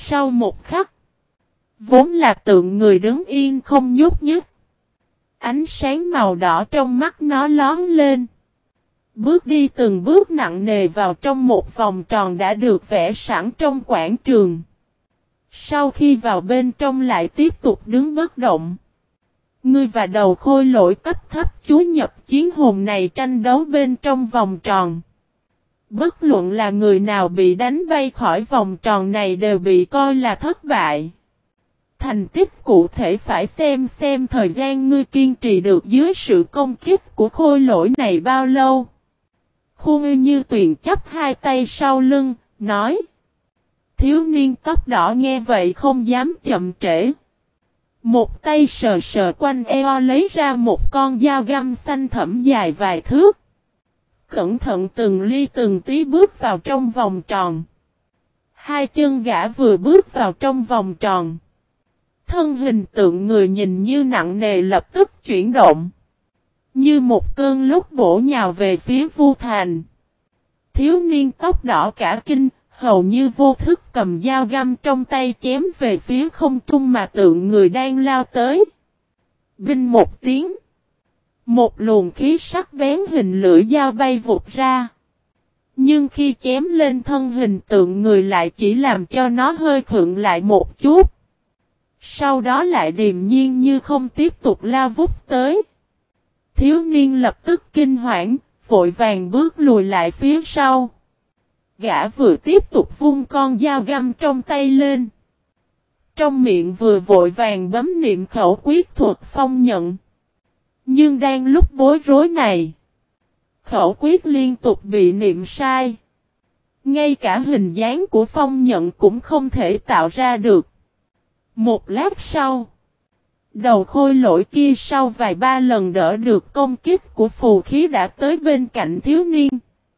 Sau một khắc, vốn là tượng người đứng yên không nhúc nhích. Ánh sáng màu đỏ trong mắt nó lóe lên. Bước đi từng bước nặng nề vào trong một vòng tròn đã được vẽ sẵn trong quảng trường. Sau khi vào bên trong lại tiếp tục đứng bất động. Ngươi và đầu khôi lỗi cấp thấp chú nhập chiến hồn này tranh đấu bên trong vòng tròn. Bất luận là người nào bị đánh bay khỏi vòng tròn này đều bị coi là thất bại. Thành tích cụ thể phải xem thời gian ngươi kiên trì được dưới sự công kích của khôi lỗi này bao lâu. Khuôn Như Tuyền chắp hai tay sau lưng, nói. Thiếu niên tóc đỏ nghe vậy không dám chậm trễ. Một tay sờ sờ quanh eo lấy ra một con dao găm xanh thẫm dài vài thước. Cẩn thận từng ly từng tí bước vào trong vòng tròn. Hai chân gã vừa bước vào trong vòng tròn. Thân hình tượng người nhìn như nặng nề lập tức chuyển động. Như một cơn lốc bổ nhào về phía Vu Thành. Thiếu niên tóc đỏ cả kinh, hầu như vô thức cầm dao găm trong tay chém về phía không trung mà tượng người đang lao tới. Binh một tiếng. Một luồng khí sắc bén hình lưỡi dao bay vụt ra. Nhưng khi chém lên thân hình tượng người lại chỉ làm cho nó hơi khựng lại một chút. Sau đó lại điềm nhiên như không tiếp tục lao vút tới. Thiếu niên lập tức kinh hoảng, vội vàng bước lùi lại phía sau. Gã vừa tiếp tục vung con dao găm trong tay lên. Trong miệng vừa vội vàng bấm niệm khẩu quyết thuật phong nhận. Nhưng đang lúc bối rối này, khẩu quyết liên tục bị niệm sai. Ngay cả hình dáng của phong nhận cũng không thể tạo ra được. Một lát sau, đầu khôi lỗi kia sau vài ba lần đỡ được công kích của phù khí đã tới bên cạnh thiếu niên.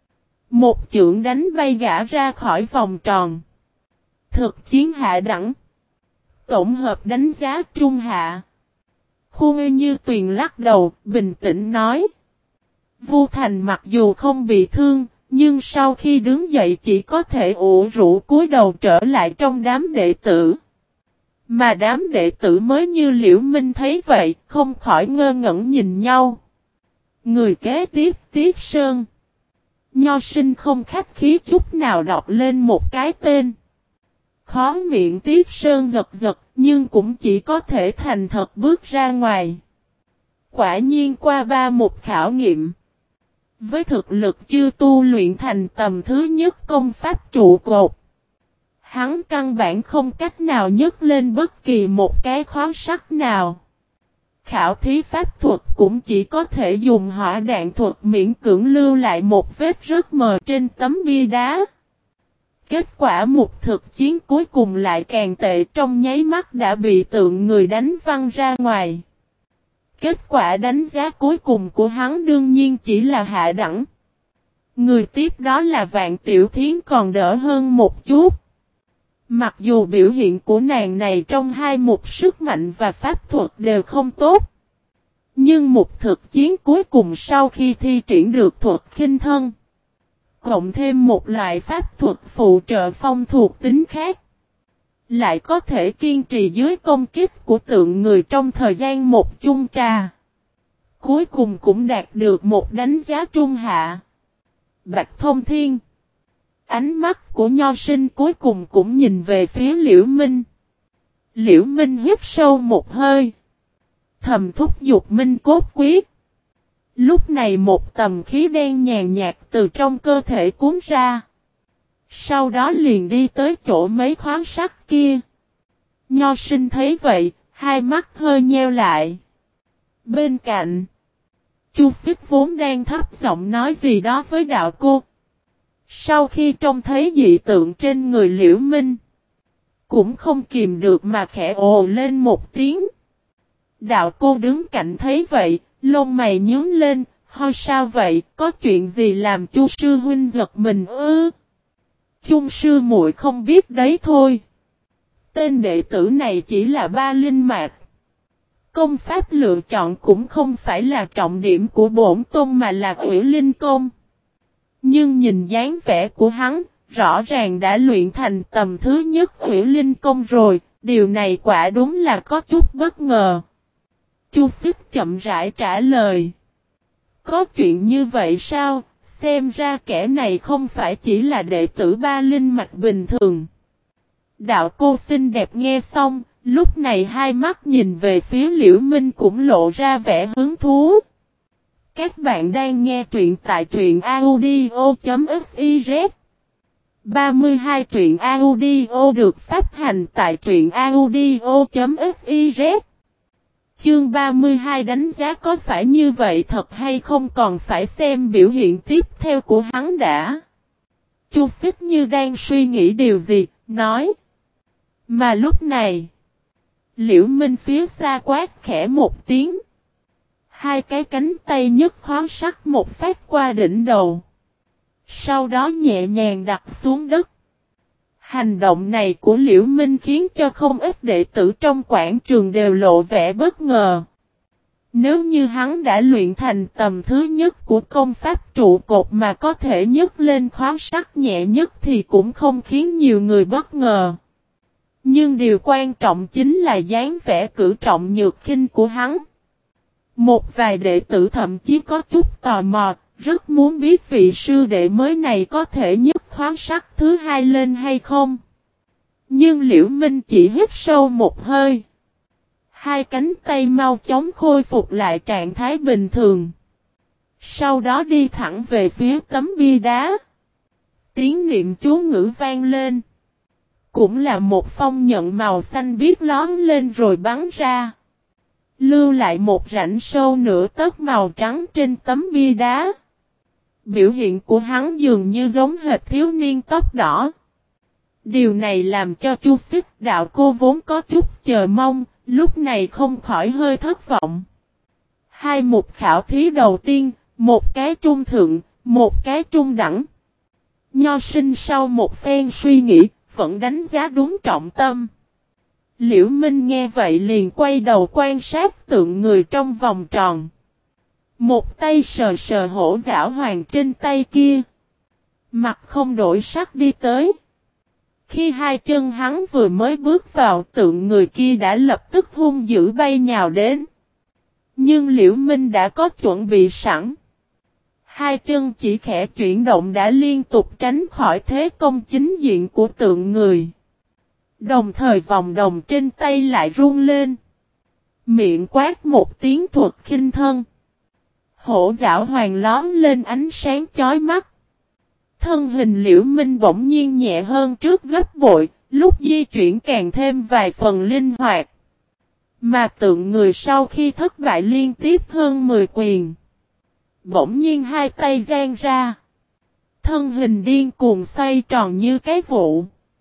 Một chưởng đánh bay gã ra khỏi vòng tròn. Thực chiến hạ đẳng. Tổng hợp đánh giá trung hạ. Khuôn Như Tuyền lắc đầu, bình tĩnh nói. Vu Thành mặc dù không bị thương, nhưng sau khi đứng dậy chỉ có thể ủ rũ cúi đầu trở lại trong đám đệ tử. Mà đám đệ tử mới như Liễu Minh thấy vậy, không khỏi ngơ ngẩn nhìn nhau. Người kế tiếp Tiết Sơn. Nho Sinh không khách khí chút nào đọc lên một cái tên. Khó miệng Tiết Sơn giật giật, nhưng cũng chỉ có thể thành thật bước ra ngoài. Quả nhiên qua ba một khảo nghiệm. Với thực lực chưa tu luyện thành tầm thứ nhất công pháp trụ cột, hắn căn bản không cách nào nhấc lên bất kỳ một cái khó sắc nào. Khảo thí pháp thuật cũng chỉ có thể dùng hỏa đạn thuật miễn cưỡng lưu lại một vết rất mờ trên tấm bia đá. Kết quả một thực chiến cuối cùng lại càng tệ, trong nháy mắt đã bị tượng người đánh văng ra ngoài. Kết quả đánh giá cuối cùng của hắn đương nhiên chỉ là hạ đẳng. Người tiếp đó là Vạn Tiểu Thiến còn đỡ hơn một chút. Mặc dù biểu hiện của nàng này trong hai mục sức mạnh và pháp thuật đều không tốt. Nhưng một thực chiến cuối cùng sau khi thi triển được thuật khinh thân, cộng thêm một loại pháp thuật phụ trợ phong thuộc tính khác, lại có thể kiên trì dưới công kích của tượng người trong thời gian một chung trà. Cuối cùng cũng đạt được một đánh giá trung hạ. Bạch Thông Thiên. Ánh mắt của Nho Sinh cuối cùng cũng nhìn về phía Liễu Minh. Liễu Minh hít sâu một hơi, thầm thúc giục Minh Cốt Quyết. Lúc này một tầm khí đen nhàn nhạt từ trong cơ thể cuốn ra. Sau đó liền đi tới chỗ mấy khoáng sắt kia. Nho Sinh thấy vậy, hai mắt hơi nheo lại. Bên cạnh, Chu Xích vốn đang thấp giọng nói gì đó với đạo cô. Sau khi trông thấy dị tượng trên người Liễu Minh, cũng không kìm được mà khẽ ồ lên một tiếng. Đạo cô đứng cạnh thấy vậy, lông mày nhướng lên, ho sao vậy, có chuyện gì làm Chu sư huynh giật mình ư? Chung sư muội không biết đấy thôi. Tên đệ tử này chỉ là ba linh mạch. Công pháp lựa chọn cũng không phải là trọng điểm của bổn tôn mà là Ủy Linh Công. Nhưng nhìn dáng vẻ của hắn, rõ ràng đã luyện thành tầm thứ nhất Hủy Linh Công rồi, điều này quả đúng là có chút bất ngờ. Chu Xích chậm rãi trả lời. Có chuyện như vậy sao? Xem ra kẻ này không phải chỉ là đệ tử Ba Linh Mạch bình thường. Đạo cô xinh đẹp nghe xong, lúc này hai mắt nhìn về phía Liễu Minh cũng lộ ra vẻ hứng thú. Các bạn đang nghe truyện tại truyện audio.fiz 32 truyện audio được phát hành tại truyện audio.fiz. Chương 32 đánh giá có phải như vậy thật hay không còn phải xem biểu hiện tiếp theo của hắn đã. Chu Xích như đang suy nghĩ điều gì, nói. Mà lúc này, Liễu Minh phía xa quát khẽ một tiếng. Hai cái cánh tay nhấc khoáng sắt một phát qua đỉnh đầu. Sau đó nhẹ nhàng đặt xuống đất. Hành động này của Liễu Minh khiến cho không ít đệ tử trong quảng trường đều lộ vẻ bất ngờ. Nếu như hắn đã luyện thành tầm thứ nhất của công pháp trụ cột mà có thể nhấc lên khoáng sắt nhẹ nhất thì cũng không khiến nhiều người bất ngờ. Nhưng điều quan trọng chính là dáng vẻ cử trọng nhược khinh của hắn. Một vài đệ tử thậm chí có chút tò mò, rất muốn biết vị sư đệ mới này có thể nhấc khoáng sắt thứ hai lên hay không. Nhưng Liễu Minh chỉ hít sâu một hơi. Hai cánh tay mau chóng khôi phục lại trạng thái bình thường. Sau đó đi thẳng về phía tấm bia đá. Tiếng niệm chú ngữ vang lên. Cũng là một phong nhận màu xanh biếc lóm lên rồi bắn ra. Lưu lại một rãnh sâu nửa tấc màu trắng trên tấm bia đá. Biểu hiện của hắn dường như giống hệt thiếu niên tóc đỏ. Điều này làm cho Chu Xích đạo cô vốn có chút chờ mong, lúc này không khỏi hơi thất vọng. Hai mục khảo thí đầu tiên, một cái trung thượng, một cái trung đẳng. Nho sinh sau một phen suy nghĩ, vẫn đánh giá đúng trọng tâm. Liễu Minh nghe vậy liền quay đầu quan sát tượng người trong vòng tròn. Một tay sờ sờ hổ giảo hoàng trên tay kia. Mặt không đổi sắc đi tới. Khi hai chân hắn vừa mới bước vào tượng người kia đã lập tức hung dữ bay nhào đến. Nhưng Liễu Minh đã có chuẩn bị sẵn. Hai chân chỉ khẽ chuyển động đã liên tục tránh khỏi thế công chính diện của tượng người. Đồng thời vòng đồng trên tay lại run lên. Miệng quát một tiếng thuật khinh thân. Hổ giảo hoàng lóm lên ánh sáng chói mắt. Thân hình Liễu Minh bỗng nhiên nhẹ hơn trước gấp bội, lúc di chuyển càng thêm vài phần linh hoạt. Mà tượng người sau khi thất bại liên tiếp hơn 10 quyền. Bỗng nhiên hai tay giang ra. Thân hình điên cuồng xoay tròn như cái vụ.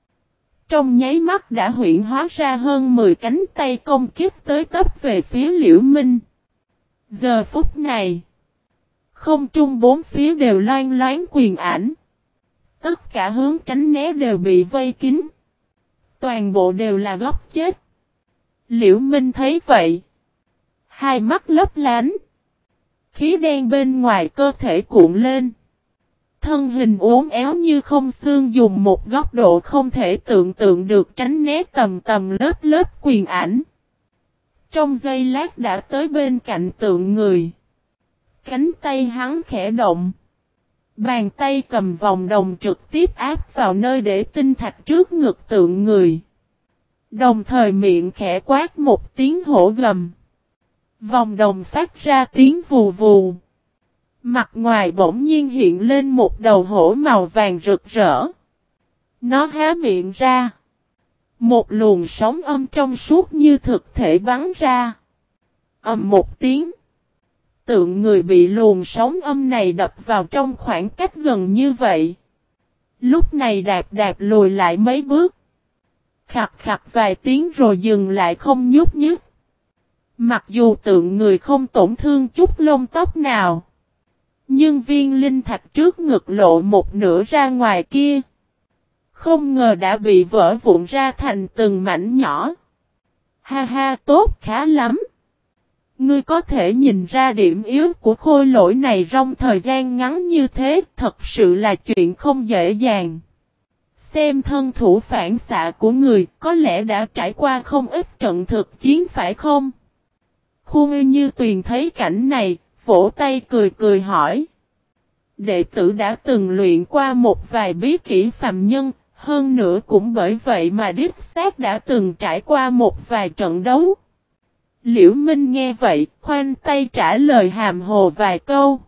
Trong nháy mắt đã huyễn hóa ra hơn 10 cánh tay công kích tới tấp về phía Liễu Minh. Giờ phút này, không trung bốn phía đều loang loáng quyền ảnh. Tất cả hướng tránh né đều bị vây kín. Toàn bộ đều là góc chết. Liễu Minh thấy vậy. Hai mắt lấp lánh. Khí đen bên ngoài cơ thể cuộn lên. Thân hình uốn éo như không xương dùng một góc độ không thể tưởng tượng được tránh né tầm tầm lớp lớp quyền ảnh. Trong giây lát đã tới bên cạnh tượng người. Cánh tay hắn khẽ động. Bàn tay cầm vòng đồng trực tiếp áp vào nơi để tinh thạch trước ngực tượng người. Đồng thời miệng khẽ quát một tiếng hổ gầm. Vòng đồng phát ra tiếng vù vù. Mặt ngoài bỗng nhiên hiện lên một đầu hổ màu vàng rực rỡ. Nó há miệng ra. Một luồng sóng âm trong suốt như thực thể bắn ra. Ầm một tiếng. Tượng người bị luồng sóng âm này đập vào trong khoảng cách gần như vậy. Lúc này đạp đạp lùi lại mấy bước. Khặt khặt vài tiếng rồi dừng lại không nhúc nhích. Mặc dù tượng người không tổn thương chút lông tóc nào. Nhưng viên linh thạch trước ngực lộ một nửa ra ngoài kia. Không ngờ đã bị vỡ vụn ra thành từng mảnh nhỏ. Ha ha, tốt khá lắm. Ngươi có thể nhìn ra điểm yếu của khôi lỗi này trong thời gian ngắn như thế, thật sự là chuyện không dễ dàng. Xem thân thủ phản xạ của người có lẽ đã trải qua không ít trận thực chiến phải không? Khuôn Như Tuyền thấy cảnh này, vỗ tay cười cười hỏi. Đệ tử đã từng luyện qua một vài bí kỹ phàm nhân, hơn nữa cũng bởi vậy mà đích xác đã từng trải qua một vài trận đấu. Liễu Minh nghe vậy, khoanh tay trả lời hàm hồ vài câu.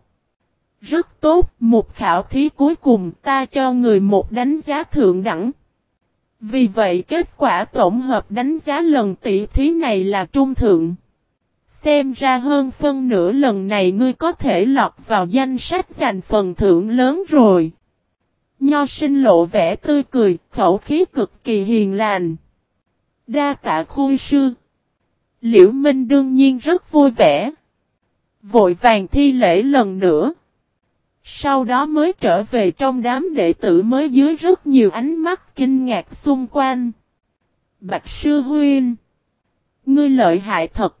Rất tốt, một khảo thí cuối cùng ta cho người một đánh giá thượng đẳng. Vì vậy kết quả tổng hợp đánh giá lần tỷ thí này là trung thượng. Xem ra hơn phân nửa lần này ngươi có thể lọt vào danh sách giành phần thưởng lớn rồi. Nho sinh lộ vẻ tươi cười, khẩu khí cực kỳ hiền lành. Đa tạ khuôn sư. Liễu Minh đương nhiên rất vui vẻ. Vội vàng thi lễ lần nữa. Sau đó mới trở về trong đám đệ tử mới dưới rất nhiều ánh mắt kinh ngạc xung quanh. Bạch sư huynh. Ngươi lợi hại thật.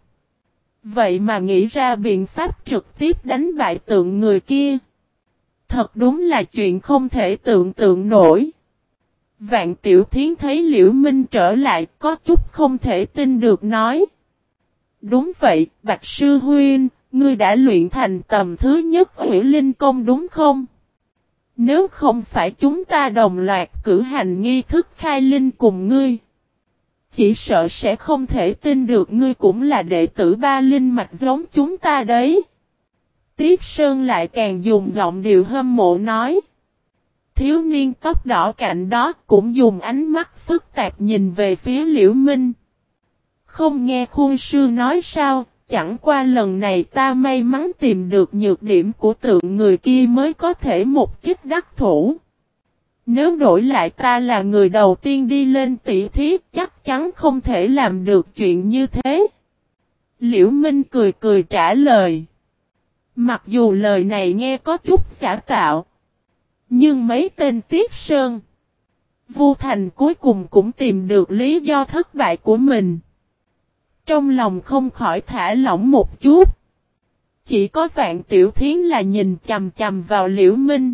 Vậy mà nghĩ ra biện pháp trực tiếp đánh bại tượng người kia. Thật đúng là chuyện không thể tưởng tượng nổi. Vạn Tiểu Thiến thấy Liễu Minh trở lại có chút không thể tin được nói. Đúng vậy, Bạch sư huynh, ngươi đã luyện thành tầm thứ nhất Hủy Linh Công đúng không? Nếu không phải chúng ta đồng loạt cử hành nghi thức khai linh cùng ngươi, chỉ sợ sẽ không thể tin được ngươi cũng là đệ tử ba linh mạch giống chúng ta đấy. Tiết Sơn lại càng dùng giọng điệu hâm mộ nói. Thiếu niên tóc đỏ cạnh đó cũng dùng ánh mắt phức tạp nhìn về phía Liễu Minh. Không nghe khuôn sư nói sao, chẳng qua lần này ta may mắn tìm được nhược điểm của tượng người kia mới có thể một kích đắc thủ. Nếu đổi lại ta là người đầu tiên đi lên tỷ thí chắc chắn không thể làm được chuyện như thế. Liễu Minh cười cười trả lời. Mặc dù lời này nghe có chút giả tạo. Nhưng mấy tên Tiết Sơn, Vu Thành cuối cùng cũng tìm được lý do thất bại của mình. Trong lòng không khỏi thả lỏng một chút. Chỉ có Vạn Tiểu Thiến là nhìn chằm chằm vào Liễu Minh.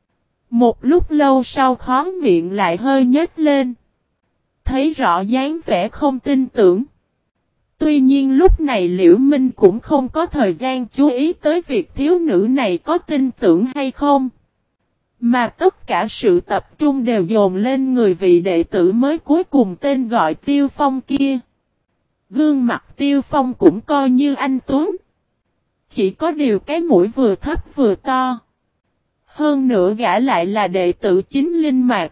Một lúc lâu sau khó miệng lại hơi nhếch lên. Thấy rõ dáng vẻ không tin tưởng. Tuy nhiên lúc này Liễu Minh cũng không có thời gian chú ý tới việc thiếu nữ này có tin tưởng hay không. Mà tất cả sự tập trung đều dồn lên người vị đệ tử mới cuối cùng tên gọi Tiêu Phong kia. Gương mặt Tiêu Phong cũng coi như anh tuấn. Chỉ có điều cái mũi vừa thấp vừa to. Hơn nữa gã lại là đệ tử chính linh mạch.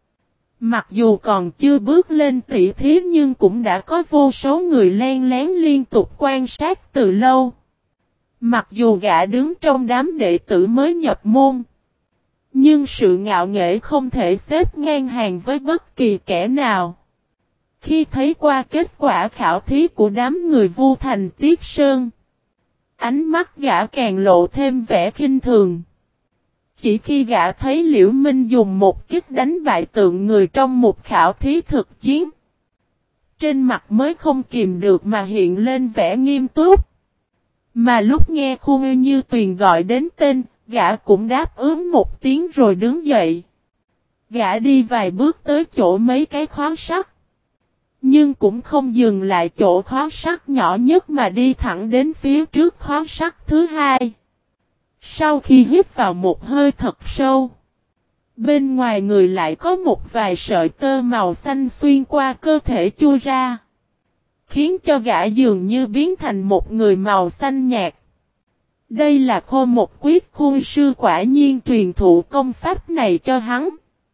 Mặc dù còn chưa bước lên tỷ thí nhưng cũng đã có vô số người len lén liên tục quan sát từ lâu. Mặc dù gã đứng trong đám đệ tử mới nhập môn. Nhưng sự ngạo nghễ không thể xếp ngang hàng với bất kỳ kẻ nào. Khi thấy qua kết quả khảo thí của đám người Vu Thành Tiết Sơn, ánh mắt gã càng lộ thêm vẻ khinh thường. Chỉ khi gã thấy Liễu Minh dùng một kích đánh bại tượng người trong một khảo thí thực chiến, trên mặt mới không kìm được mà hiện lên vẻ nghiêm túc. Mà lúc nghe Khuê Như Tuyền gọi đến tên, gã cũng đáp ứng một tiếng rồi đứng dậy. Gã đi vài bước tới chỗ mấy cái khóa sắt. Nhưng cũng không dừng lại chỗ khóa sắt nhỏ nhất mà đi thẳng đến phía trước khóa sắt thứ hai. Sau khi hít vào một hơi thật sâu, bên ngoài người lại có một vài sợi tơ màu xanh xuyên qua cơ thể chui ra, khiến cho gã dường như biến thành một người màu xanh nhạt. Đây là Khô Một Quyết khuôn sư quả nhiên truyền thụ công pháp này cho hắn.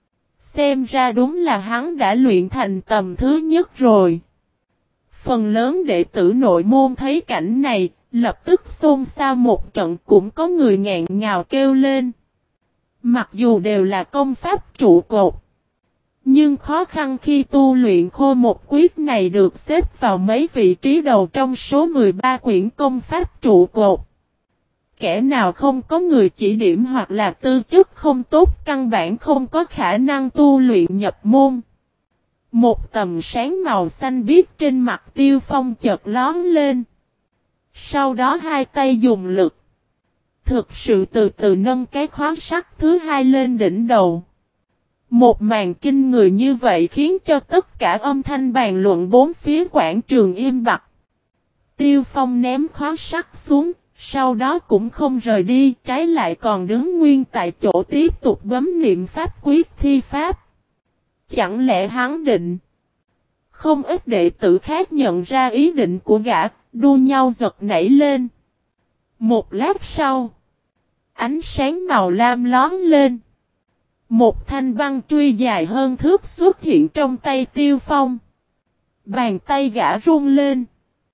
Xem ra đúng là hắn đã luyện thành tầm thứ nhất rồi. Phần lớn đệ tử nội môn thấy cảnh này, lập tức xôn xao một trận, cũng có người ngẹn ngào kêu lên. Mặc dù đều là công pháp trụ cột, nhưng khó khăn khi tu luyện Khô Một Quyết này được xếp vào mấy vị trí đầu trong số 13 quyển công pháp trụ cột. Kẻ nào không có người chỉ điểm hoặc là tư chất không tốt căn bản không có khả năng tu luyện nhập môn. Một tầm sáng màu xanh biếc trên mặt Tiêu Phong chợt lóe lên. Sau đó hai tay dùng lực, thực sự từ từ nâng cái khóa sắt thứ hai lên đỉnh đầu. Một màn kinh người như vậy khiến cho tất cả âm thanh bàn luận bốn phía quảng trường im bặt. Tiêu Phong ném khóa sắt xuống, sau đó cũng không rời đi, trái lại còn đứng nguyên tại chỗ tiếp tục bấm niệm pháp quyết thi pháp. Chẳng lẽ hắn định? Không ít đệ tử khác nhận ra ý định của gã, đua nhau giật nảy lên. Một lát sau, ánh sáng màu lam lóe lên. Một thanh băng truy dài hơn thước xuất hiện trong tay Tiêu Phong. Bàn tay gã run lên.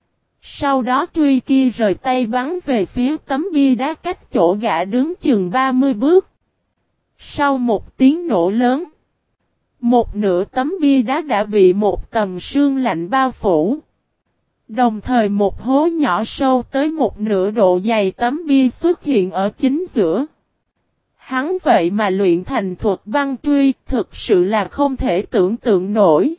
Sau đó truy kia rời tay bắn về phía tấm bia đá cách chỗ gã đứng chừng 30 bước. Sau một tiếng nổ lớn, một nửa tấm bia đá đã bị một tầng sương lạnh bao phủ. Đồng thời một hố nhỏ sâu tới một nửa độ dày tấm bia xuất hiện ở chính giữa. Hắn vậy mà luyện thành thuật băng truy, thực sự là không thể tưởng tượng nổi.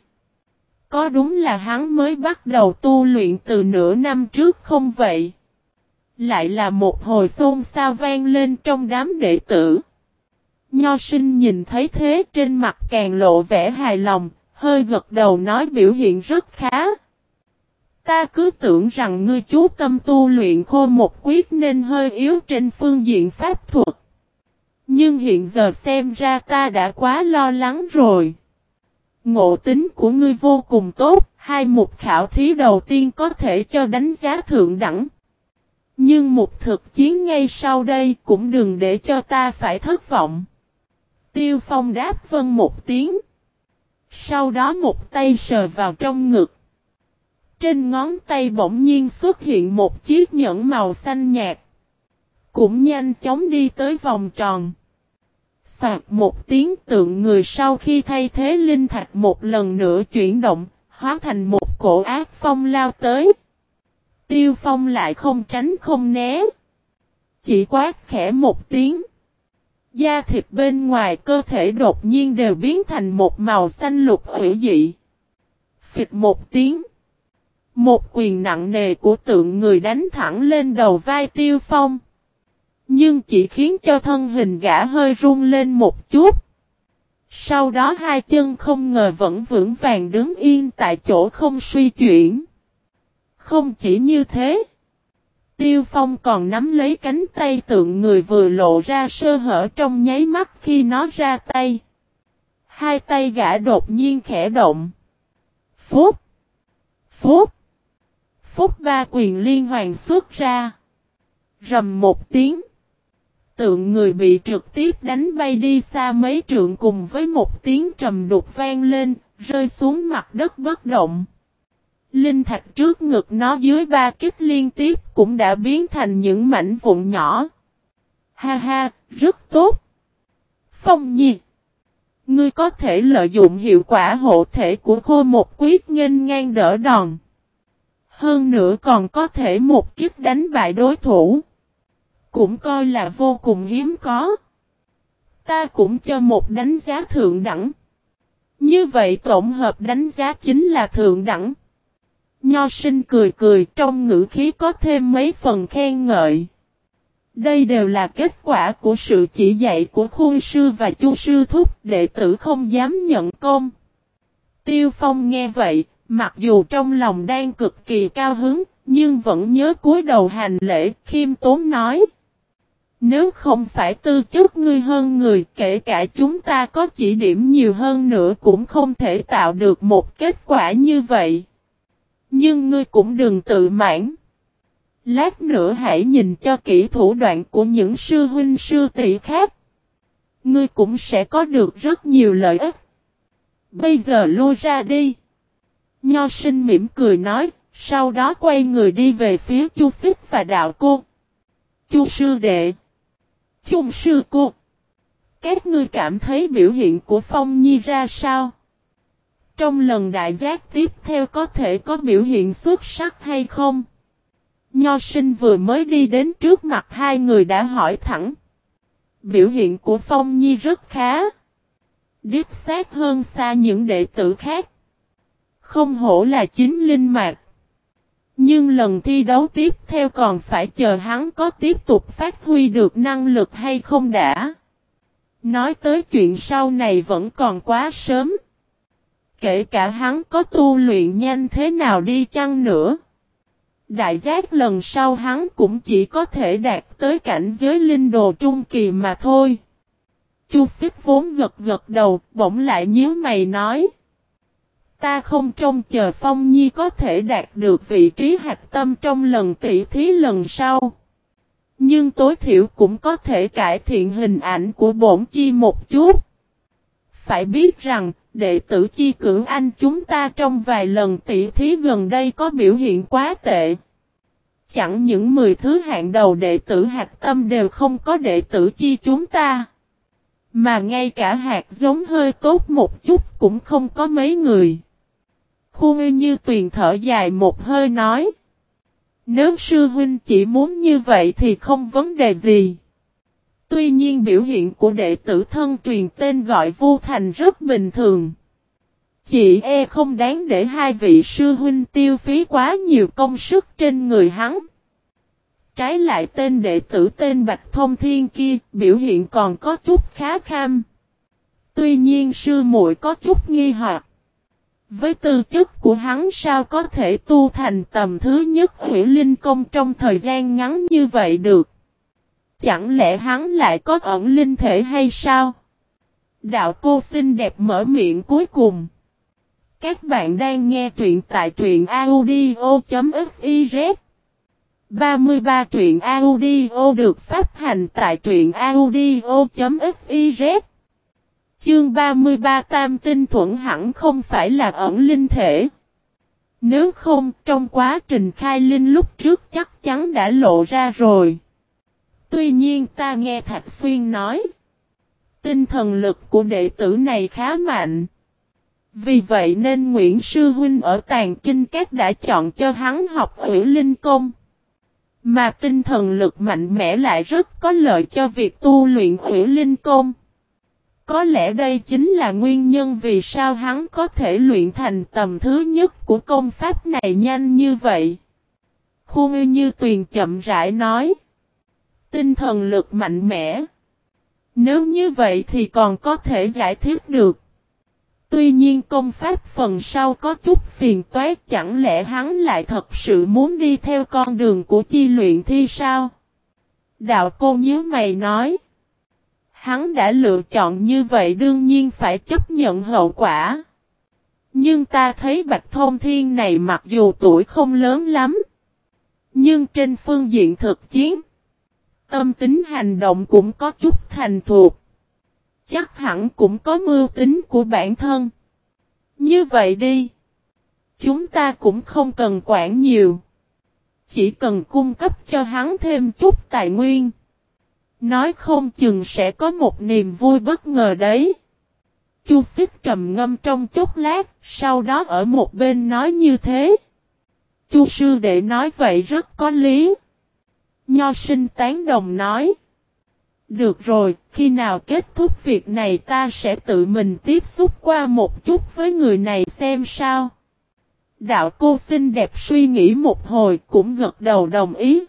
Có đúng là hắn mới bắt đầu tu luyện từ nửa năm trước không vậy? Lại là một hồi xôn xao vang lên trong đám đệ tử. Nho Sinh nhìn thấy thế trên mặt càng lộ vẻ hài lòng, hơi gật đầu nói biểu hiện rất khá. Ta cứ tưởng rằng ngươi chú tâm tu luyện Khô Một Quyết nên hơi yếu trên phương diện pháp thuật. Nhưng hiện giờ xem ra ta đã quá lo lắng rồi. Ngộ tính của ngươi vô cùng tốt, hai mục khảo thí đầu tiên có thể cho đánh giá thượng đẳng. Nhưng mục thực chiến ngay sau đây cũng đừng để cho ta phải thất vọng. Tiêu Phong đáp vâng một tiếng. Sau đó một tay sờ vào trong ngực. Trên ngón tay bỗng nhiên xuất hiện một chiếc nhẫn màu xanh nhạt. Cũng nhanh chóng đi tới vòng tròn. Soạt một tiếng tượng người sau khi thay thế linh thạch một lần nữa chuyển động, hóa thành một cổ ác phong lao tới. Tiêu Phong lại không tránh không né. Chỉ quát khẽ một tiếng. Da thịt bên ngoài cơ thể đột nhiên đều biến thành một màu xanh lục hủy dị. Phịch một tiếng. Một quyền nặng nề của tượng người đánh thẳng lên đầu vai Tiêu Phong. Nhưng chỉ khiến cho thân hình gã hơi run lên một chút. Sau đó hai chân không ngờ vẫn vững vàng đứng yên tại chỗ không suy chuyển. Không chỉ như thế. Tiêu Phong còn nắm lấy cánh tay tượng người vừa lộ ra sơ hở trong nháy mắt khi nó ra tay. Hai tay gã đột nhiên khẽ động. Phúc! Phúc! Phúc ba quyền liên hoàn xuất ra. Rầm một tiếng. Tượng người bị trực tiếp đánh bay đi xa mấy trượng cùng với một tiếng trầm đục vang lên, rơi xuống mặt đất bất động. Linh thạch trước ngực nó dưới ba kích liên tiếp cũng đã biến thành những mảnh vụn nhỏ. Ha ha, rất tốt. Phong Nhi, ngươi có thể lợi dụng hiệu quả hộ thể của Khô Một Quyết nghênh ngang đỡ đòn. Hơn nữa còn có thể một kích đánh bại đối thủ. Cũng coi là vô cùng hiếm có. Ta cũng cho một đánh giá thượng đẳng. Như vậy tổng hợp đánh giá chính là thượng đẳng. Nho Sinh cười cười trong ngữ khí có thêm mấy phần khen ngợi. Đây đều là kết quả của sự chỉ dạy của Khuôn Sư và Chu Sư Thúc, đệ tử không dám nhận công. Tiêu Phong nghe vậy, mặc dù trong lòng đang cực kỳ cao hứng, nhưng vẫn nhớ cúi đầu hành lễ, khiêm tốn nói. Nếu không phải tư chất ngươi hơn người, kể cả chúng ta có chỉ điểm nhiều hơn nữa cũng không thể tạo được một kết quả như vậy. Nhưng ngươi cũng đừng tự mãn. Lát nữa hãy nhìn cho kỹ thủ đoạn của những sư huynh sư tỷ khác. Ngươi cũng sẽ có được rất nhiều lợi ích. Bây giờ lui ra đi. Nho Sinh mỉm cười nói, sau đó quay người đi về phía Chu Xích và Đạo Cô. Chu sư đệ, Chung sư cô, các ngươi cảm thấy biểu hiện của Phong Nhi ra sao? Trong lần đại giác tiếp theo có thể có biểu hiện xuất sắc hay không? Nho Sinh vừa mới đi đến trước mặt hai người đã hỏi thẳng. Biểu hiện của Phong Nhi rất khá. Điếp sát hơn xa những đệ tử khác. Không hổ là chính linh mạch. Nhưng lần thi đấu tiếp theo còn phải chờ hắn có tiếp tục phát huy được năng lực hay không đã. Nói tới chuyện sau này vẫn còn quá sớm. Kể cả hắn có tu luyện nhanh thế nào đi chăng nữa. Đại giác lần sau hắn cũng chỉ có thể đạt tới cảnh giới linh đồ trung kỳ mà thôi. Chu Xích vốn gật gật đầu, bỗng lại nhíu mày nói. Ta không trông chờ Phong Nhi có thể đạt được vị trí hạch tâm trong lần tỷ thí lần sau. Nhưng tối thiểu cũng có thể cải thiện hình ảnh của bổn chi một chút. Phải biết rằng, đệ tử Chi Cửu Anh chúng ta trong vài lần tỷ thí gần đây có biểu hiện quá tệ. Chẳng những 10 thứ hạng đầu đệ tử hạt tâm đều không có đệ tử Chi chúng ta. Mà ngay cả hạt giống hơi tốt một chút cũng không có mấy người. Khu Như Tuyền thở dài một hơi nói. Nếu sư huynh chỉ muốn như vậy thì không vấn đề gì. Tuy nhiên biểu hiện của đệ tử thân truyền tên gọi Vu Thành rất bình thường. Chị không đáng để hai vị sư huynh tiêu phí quá nhiều công sức trên người hắn. Trái lại tên đệ tử tên Bạch Thông Thiên kia biểu hiện còn có chút khá kham. Tuy nhiên sư muội có chút nghi hoặc. Với tư chất của hắn sao có thể tu thành tầm thứ nhất Hủy Linh Công trong thời gian ngắn như vậy được? Chẳng lẽ hắn lại có ẩn linh thể hay sao? Đạo cô xinh đẹp mở miệng cuối cùng. Các bạn đang nghe truyện tại truyện audio.fiz 33 truyện audio được phát hành tại truyện audio.fiz. Chương 33 Tam Tinh Thuẫn hẳn không phải là ẩn linh thể. Nếu không, trong quá trình khai linh lúc trước chắc chắn đã lộ ra rồi. Tuy nhiên ta nghe Thạch Xuyên nói, tinh thần lực của đệ tử này khá mạnh. Vì vậy nên Nguyễn Sư Huynh ở Tàn Kinh Các đã chọn cho hắn học Hủy Linh Công. Mà tinh thần lực mạnh mẽ lại rất có lợi cho việc tu luyện Hủy Linh Công. Có lẽ đây chính là nguyên nhân vì sao hắn có thể luyện thành tầm thứ nhất của công pháp này nhanh như vậy. Khu Như Tuyền chậm rãi nói. Tinh thần lực mạnh mẽ. Nếu như vậy thì còn có thể giải thích được. Tuy nhiên công pháp phần sau có chút phiền toái, chẳng lẽ hắn lại thật sự muốn đi theo con đường của chi luyện thi sao? Đạo cô nhíu mày nói. Hắn đã lựa chọn như vậy đương nhiên phải chấp nhận hậu quả. Nhưng ta thấy Bạch Thông Thiên này mặc dù tuổi không lớn lắm. Nhưng trên phương diện thực chiến, tâm tính hành động cũng có chút thành thục. Chắc hẳn cũng có mưu tính của bản thân. Như vậy đi. Chúng ta cũng không cần quản nhiều. Chỉ cần cung cấp cho hắn thêm chút tài nguyên. Nói không chừng sẽ có một niềm vui bất ngờ đấy. Chu Xích trầm ngâm trong chốc lát, sau đó ở một bên nói như thế. Chu sư đệ nói vậy rất có lý. Nho sinh tán đồng nói. Được rồi, khi nào kết thúc việc này ta sẽ tự mình tiếp xúc qua một chút với người này xem sao. Đạo cô xinh đẹp suy nghĩ một hồi cũng gật đầu đồng ý.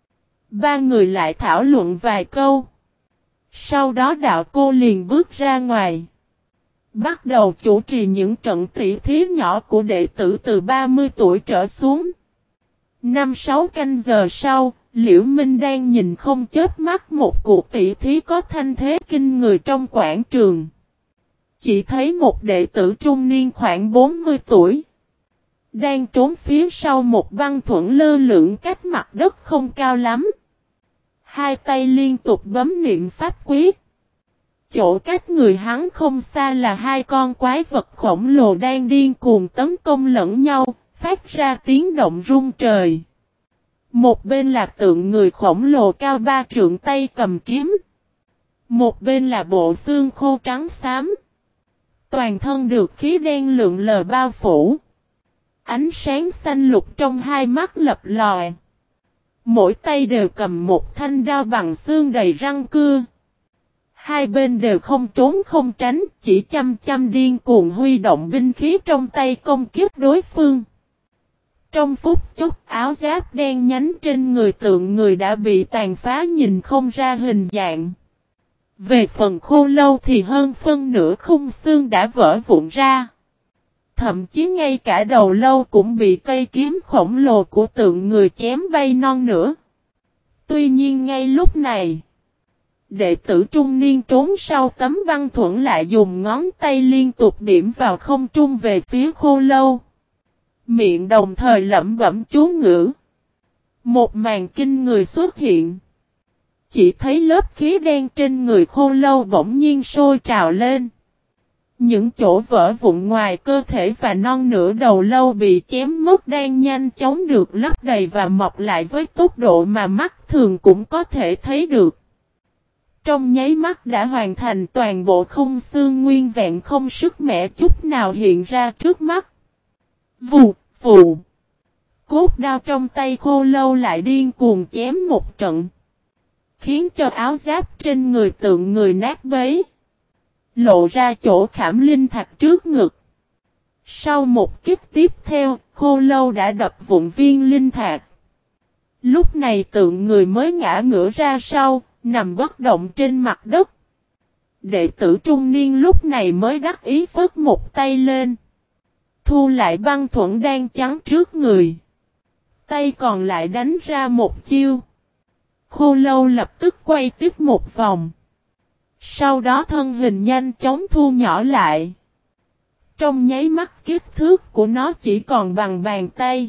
Ba người lại thảo luận vài câu. Sau đó đạo cô liền bước ra ngoài. Bắt đầu chủ trì những trận tỷ thí nhỏ của đệ tử từ 30 tuổi trở xuống. 5-6 canh giờ sau, Liễu Minh đang nhìn không chớp mắt một cuộc tỷ thí có thanh thế kinh người trong quảng trường. Chỉ thấy một đệ tử trung niên khoảng 40 tuổi. Đang trốn phía sau một băng thuẫn lơ lửng cách mặt đất không cao lắm. Hai tay liên tục bấm niệm pháp quyết. Chỗ cách người hắn không xa là hai con quái vật khổng lồ đang điên cuồng tấn công lẫn nhau, phát ra tiếng động rung trời. Một bên là tượng người khổng lồ cao 3 trượng tay cầm kiếm. Một bên là bộ xương khô trắng xám. Toàn thân được khí đen lượn lờ bao phủ. Ánh sáng xanh lục trong hai mắt lập lòe. Mỗi tay đều cầm một thanh đao bằng xương đầy răng cưa. Hai bên đều không trốn không tránh, chỉ chăm chăm điên cuồng huy động binh khí trong tay công kích đối phương. Trong phút chốc áo giáp đen nhánh trên người tượng người đã bị tàn phá nhìn không ra hình dạng. Về phần khô lâu thì hơn phân nửa khung xương đã vỡ vụn ra. Thậm chí ngay cả đầu lâu cũng bị cây kiếm khổng lồ của tượng người chém bay non nữa. Tuy nhiên ngay lúc này, đệ tử trung niên trốn sau tấm băng thuẫn lại dùng ngón tay liên tục điểm vào không trung về phía khô lâu. Miệng đồng thời lẩm bẩm chú ngữ. Một màn kinh người xuất hiện. Chỉ thấy lớp khí đen trên người khô lâu bỗng nhiên sôi trào lên. Những chỗ vỡ vụn ngoài cơ thể và non nửa đầu lâu bị chém mất đang nhanh chóng được lấp đầy và mọc lại với tốc độ mà mắt thường cũng có thể thấy được. Trong nháy mắt đã hoàn thành, toàn bộ khung xương nguyên vẹn không sức mẻ chút nào hiện ra trước mắt. Vù, vù. Cốt đao trong tay khô lâu lại điên cuồng chém một trận, khiến cho áo giáp trên người tượng người nát bấy, lộ ra chỗ khảm linh thạch trước ngực. Sau một kích tiếp theo, khô lâu đã đập vụn viên linh thạch. Lúc này tượng người mới ngã ngửa ra sau, nằm bất động trên mặt đất. Đệ tử trung niên lúc này mới đắc ý phất một tay lên, thu lại băng thuẫn đang chắn trước người. Tay còn lại đánh ra một chiêu. Khô lâu lập tức quay tiếp một vòng. Sau đó thân hình nhanh chóng thu nhỏ lại. Trong nháy mắt kích thước của nó chỉ còn bằng bàn tay.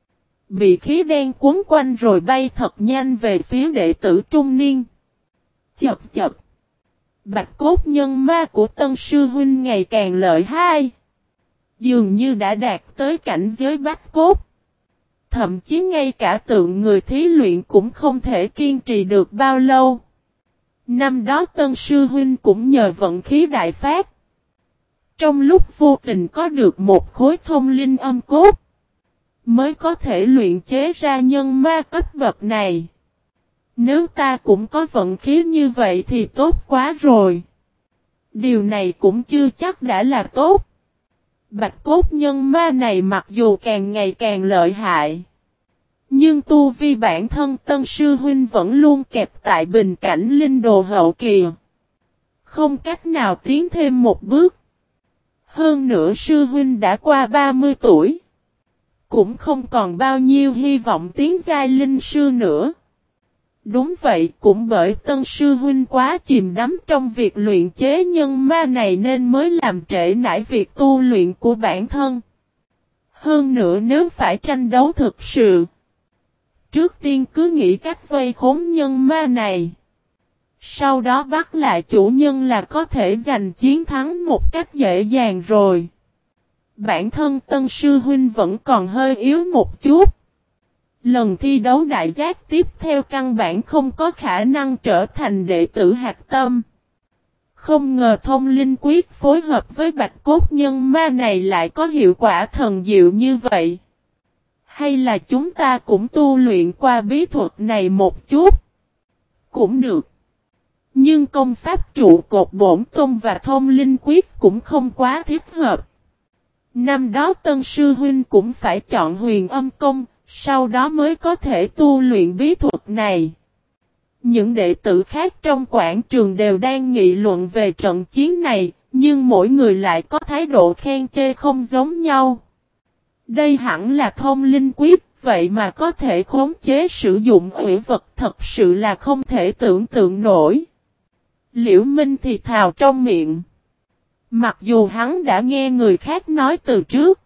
Bị khí đen cuốn quanh rồi bay thật nhanh về phía đệ tử trung niên. Chập chập. Bạch cốt nhân ma của Tân sư huynh ngày càng lợi hại. Dường như đã đạt tới cảnh giới bách cốt. Thậm chí ngay cả tượng người thí luyện cũng không thể kiên trì được bao lâu. Năm đó Tân sư huynh cũng nhờ vận khí đại phát. Trong lúc vô tình có được một khối thông linh âm cốt, mới có thể luyện chế ra nhân ma cấp bậc này. Nếu ta cũng có vận khí như vậy thì tốt quá rồi. Điều này cũng chưa chắc đã là tốt. Bạch cốt nhân ma này mặc dù càng ngày càng lợi hại, nhưng tu vi bản thân Tân sư huynh vẫn luôn kẹp tại bình cảnh linh đồ hậu kỳ, không cách nào tiến thêm một bước. Hơn nữa sư huynh đã qua 30 tuổi, cũng không còn bao nhiêu hy vọng tiến giai linh sư nữa. Đúng vậy, cũng bởi Tân sư huynh quá chìm đắm trong việc luyện chế nhân ma này nên mới làm trễ nải việc tu luyện của bản thân. Hơn nữa nếu phải tranh đấu thực sự, trước tiên cứ nghĩ cách vây khốn nhân ma này, sau đó bắt lại chủ nhân là có thể giành chiến thắng một cách dễ dàng rồi. Bản thân Tân sư huynh vẫn còn hơi yếu một chút. Lần thi đấu đại giác tiếp theo căn bản không có khả năng trở thành đệ tử hạch tâm. Không ngờ thông linh quyết phối hợp với bạch cốt nhân ma này lại có hiệu quả thần diệu như vậy. Hay là chúng ta cũng tu luyện qua bí thuật này một chút? Cũng được. Nhưng công pháp trụ cột bổn tôn và thông linh quyết cũng không quá thích hợp. Năm đó Tân sư huynh cũng phải chọn huyền âm công, sau đó mới có thể tu luyện bí thuật này. Những đệ tử khác trong quảng trường đều đang nghị luận về trận chiến này, nhưng mỗi người lại có thái độ khen chê không giống nhau. Đây hẳn là thông linh quyết, vậy mà có thể khống chế sử dụng hủy vật, thật sự là không thể tưởng tượng nổi. Liễu Minh thì thào trong miệng. Mặc dù hắn đã nghe người khác nói từ trước,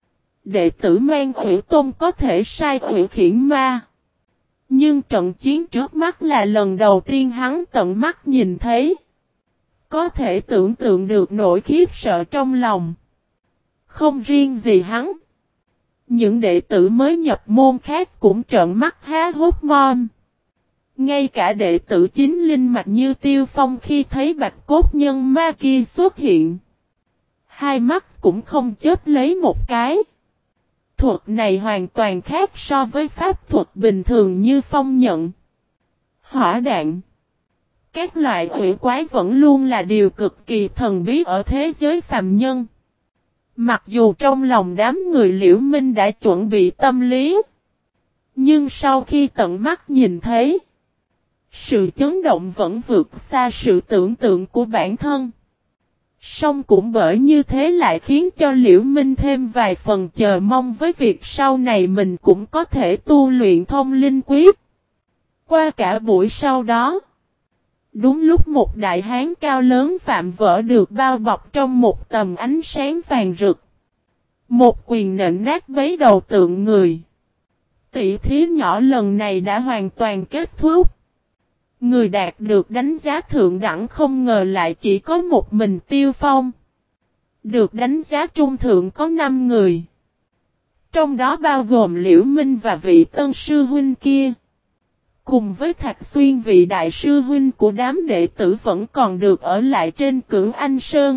đệ tử mang hủy tôn có thể sai hủy khiển ma. Nhưng trận chiến trước mắt là lần đầu tiên hắn tận mắt nhìn thấy. Có thể tưởng tượng được nỗi khiếp sợ trong lòng. Không riêng gì hắn, những đệ tử mới nhập môn khác cũng trợn mắt há hốc mồm. Ngay cả đệ tử chính linh mạch như Tiêu Phong khi thấy bạch cốt nhân ma kia xuất hiện, hai mắt cũng không chớp lấy một cái. Thuật này hoàn toàn khác so với pháp thuật bình thường như phong nhận, hỏa đạn. Các loại hủy quái vẫn luôn là điều cực kỳ thần bí ở thế giới phàm nhân. Mặc dù trong lòng đám người Liễu Minh đã chuẩn bị tâm lý, nhưng sau khi tận mắt nhìn thấy, Sự chấn động vẫn vượt xa sự tưởng tượng của bản thân. Song cũng bởi như thế lại khiến cho Liễu Minh thêm vài phần chờ mong với việc sau này mình cũng có thể tu luyện thông linh quyết. Qua cả buổi sau đó, đúng lúc một đại hán cao lớn vạm vỡ được bao bọc trong một tầm ánh sáng vàng rực. Một quyền nện nát bấy đầu tượng người. Tỷ thí nhỏ lần này đã hoàn toàn kết thúc. Người đạt được đánh giá thượng đẳng không ngờ lại chỉ có một mình Tiêu Phong. Được đánh giá trung thượng có 5 người. Trong đó bao gồm Liễu Minh và vị tân sư huynh kia. Cùng với Thạch Xuyên vị đại sư huynh của đám đệ tử vẫn còn được ở lại trên Cửu Anh Sơn.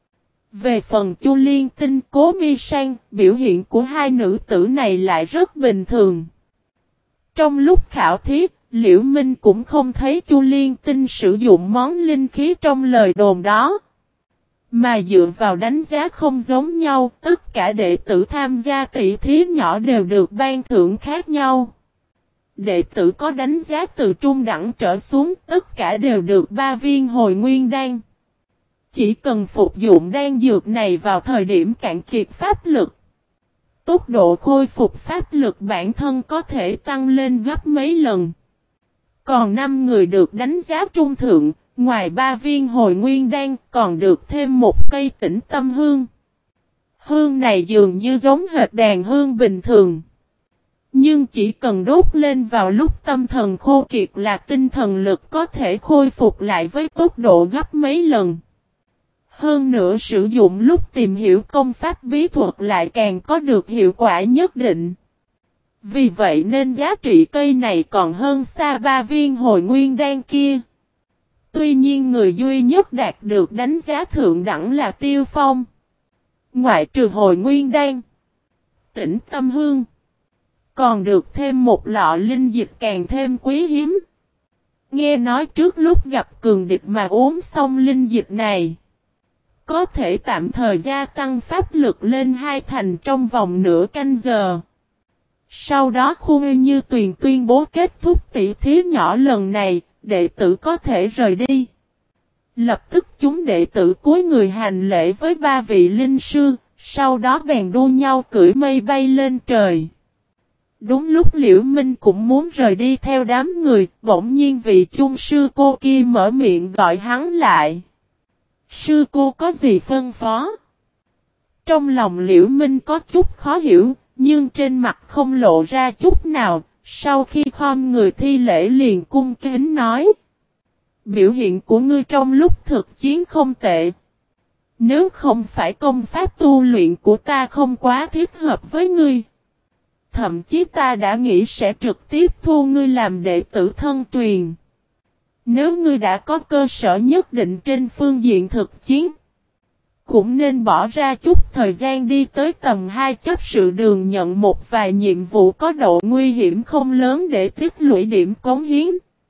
Về phần Chu Liên Tinh Cố Mi Sang, biểu hiện của hai nữ tử này lại rất bình thường. Trong lúc khảo thí, Liễu Minh cũng không thấy Chu Liên Tinh sử dụng món linh khí trong lời đồn đó. Mà dựa vào đánh giá không giống nhau, tất cả đệ tử tham gia tỷ thí nhỏ đều được ban thưởng khác nhau. Đệ tử có đánh giá từ trung đẳng trở xuống, tất cả đều được 3 viên hồi nguyên đan. Chỉ cần phục dụng đan dược này vào thời điểm cạn kiệt pháp lực, tốc độ khôi phục pháp lực bản thân có thể tăng lên gấp mấy lần. Còn 5 người được đánh giá trung thượng, ngoài 3 viên hồi nguyên đan còn được thêm một cây tĩnh tâm hương. Hương này dường như giống hệt đàn hương bình thường. Nhưng chỉ cần đốt lên vào lúc tâm thần khô kiệt là tinh thần lực có thể khôi phục lại với tốc độ gấp mấy lần. Hơn nữa sử dụng lúc tìm hiểu công pháp bí thuật lại càng có được hiệu quả nhất định. Vì vậy nên giá trị cây này còn hơn xa 3 viên hồi nguyên đan kia. Tuy nhiên người duy nhất đạt được đánh giá thượng đẳng là Tiêu Phong. Ngoại trừ hồi nguyên đan, tĩnh tâm hương, còn được thêm một lọ linh dịch càng thêm quý hiếm. Nghe nói trước lúc gặp cường địch mà uống xong linh dịch này, có thể tạm thời gia tăng pháp lực lên 2 thành trong vòng nửa canh giờ. Sau đó Khu Như Tuyền tuyên bố kết thúc tỷ thí nhỏ lần này, đệ tử có thể rời đi. Lập tức chúng đệ tử cúi người hành lễ với 3 vị linh sư, sau đó bèn đua nhau cưỡi mây bay lên trời. Đúng lúc Liễu Minh cũng muốn rời đi theo đám người, bỗng nhiên vị chung sư cô kia mở miệng gọi hắn lại. Sư cô có gì phân phó? Trong lòng Liễu Minh có chút khó hiểu, nhưng trên mặt không lộ ra chút nào, sau khi khom người thi lễ liền cung kính nói. Biểu hiện của ngươi trong lúc thực chiến không tệ. Nếu không phải công pháp tu luyện của ta không quá thích hợp với ngươi, thậm chí ta đã nghĩ sẽ trực tiếp thu ngươi làm đệ tử thân truyền. Nếu ngươi đã có cơ sở nhất định trên phương diện thực chiến, cũng nên bỏ ra chút thời gian đi tới tầng 2 chấp sự đường nhận một vài nhiệm vụ có độ nguy hiểm không lớn để tích lũy điểm cống hiến.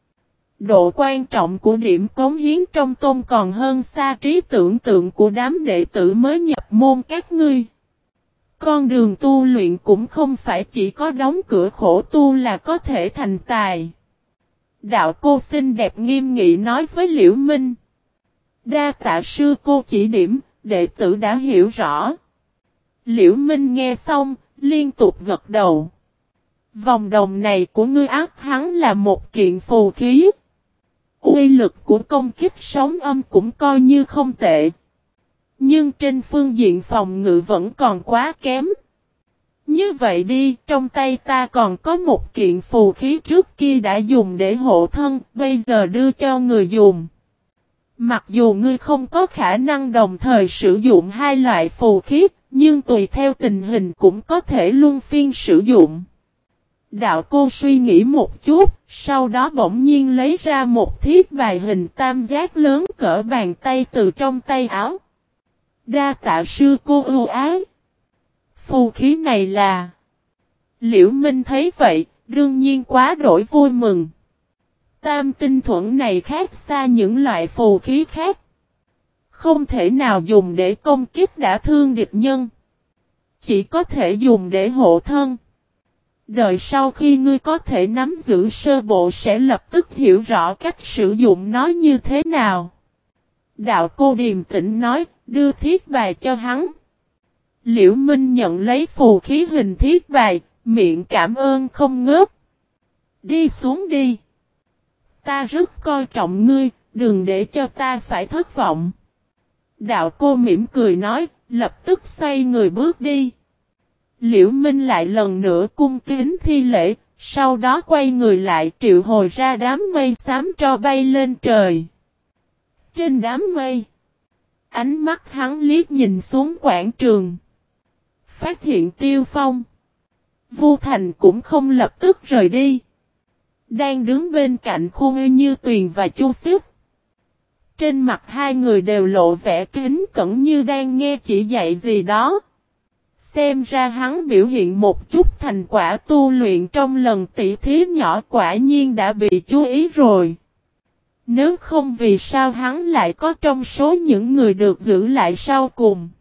Độ quan trọng của điểm cống hiến trong tôn còn hơn xa trí tưởng tượng của đám đệ tử mới nhập môn các ngươi. Con đường tu luyện cũng không phải chỉ có đóng cửa khổ tu là có thể thành tài. Đạo cô xinh đẹp nghiêm nghị nói với Liễu Minh. Đa tạ sư cô chỉ điểm, đệ tử đã hiểu rõ. Liễu Minh nghe xong, liên tục gật đầu. Vòng đồng này của ngươi ác hắn là một kiện phù khí. Uy lực của công kích sóng âm cũng coi như không tệ. Nhưng trên phương diện phòng ngự vẫn còn quá kém. Như vậy đi, trong tay ta còn có một kiện phù khí trước kia đã dùng để hộ thân, bây giờ đưa cho người dùng. Mặc dù ngươi không có khả năng đồng thời sử dụng hai loại phù khí, nhưng tùy theo tình hình cũng có thể luân phiên sử dụng. Đạo cô suy nghĩ một chút, sau đó bỗng nhiên lấy ra một thiết bài hình tam giác lớn cỡ bàn tay từ trong tay áo. Đa tạ sư cô ưu ái. Phù khí này là... Liễu Minh thấy vậy, đương nhiên quá đổi vui mừng. Tam tinh thuẫn này khác xa những loại phù khí khác. Không thể nào dùng để công kích đã thương địch nhân. Chỉ có thể dùng để hộ thân. Đợi sau khi ngươi có thể nắm giữ sơ bộ sẽ lập tức hiểu rõ cách sử dụng nó như thế nào. Đạo cô điềm tĩnh nói, đưa thiết bài cho hắn. Liễu Minh nhận lấy phù khí hình thiết bài, miệng cảm ơn không ngớt. Đi xuống đi. Ta rất coi trọng ngươi, đừng để cho ta phải thất vọng. Đạo cô mỉm cười nói, lập tức xoay người bước đi. Liễu Minh lại lần nữa cung kính thi lễ, sau đó quay người lại triệu hồi ra đám mây xám tro bay lên trời. Trên đám mây, ánh mắt hắn liếc nhìn xuống quảng trường. Phát hiện Tiêu Phong, Vu Thành cũng không lập tức rời đi. Đang đứng bên cạnh Khuôn Như Tuyền và Chu Xích. Trên mặt hai người đều lộ vẻ kính cẩn như đang nghe chỉ dạy gì đó. Xem ra hắn biểu hiện một chút thành quả tu luyện trong lần tỉ thí nhỏ quả nhiên đã bị chú ý rồi. Nếu không vì sao hắn lại có trong số những người được giữ lại sau cùng.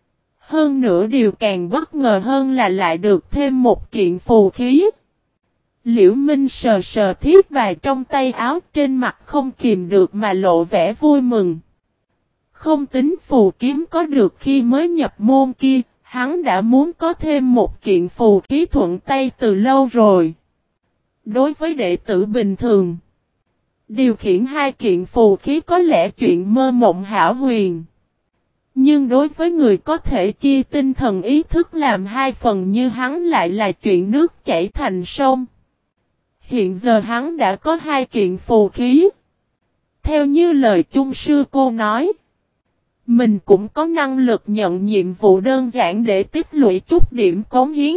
Hơn nữa điều càng bất ngờ hơn là lại được thêm một kiện phù khí. Liễu Minh sờ sờ thiết bài trong tay áo trên mặt không kìm được mà lộ vẻ vui mừng. Không tính phù kiếm có được khi mới nhập môn kia, hắn đã muốn có thêm một kiện phù khí thuận tay từ lâu rồi. Đối với đệ tử bình thường, điều khiển hai kiện phù khí có lẽ chuyện mơ mộng hão huyền. Nhưng đối với người có thể chia tinh thần ý thức làm hai phần như hắn lại là chuyện nước chảy thành sông. Hiện giờ hắn đã có hai kiện phù khí. Theo như lời chung sư cô nói, mình cũng có năng lực nhận nhiệm vụ đơn giản để tích lũy chút điểm cống hiến.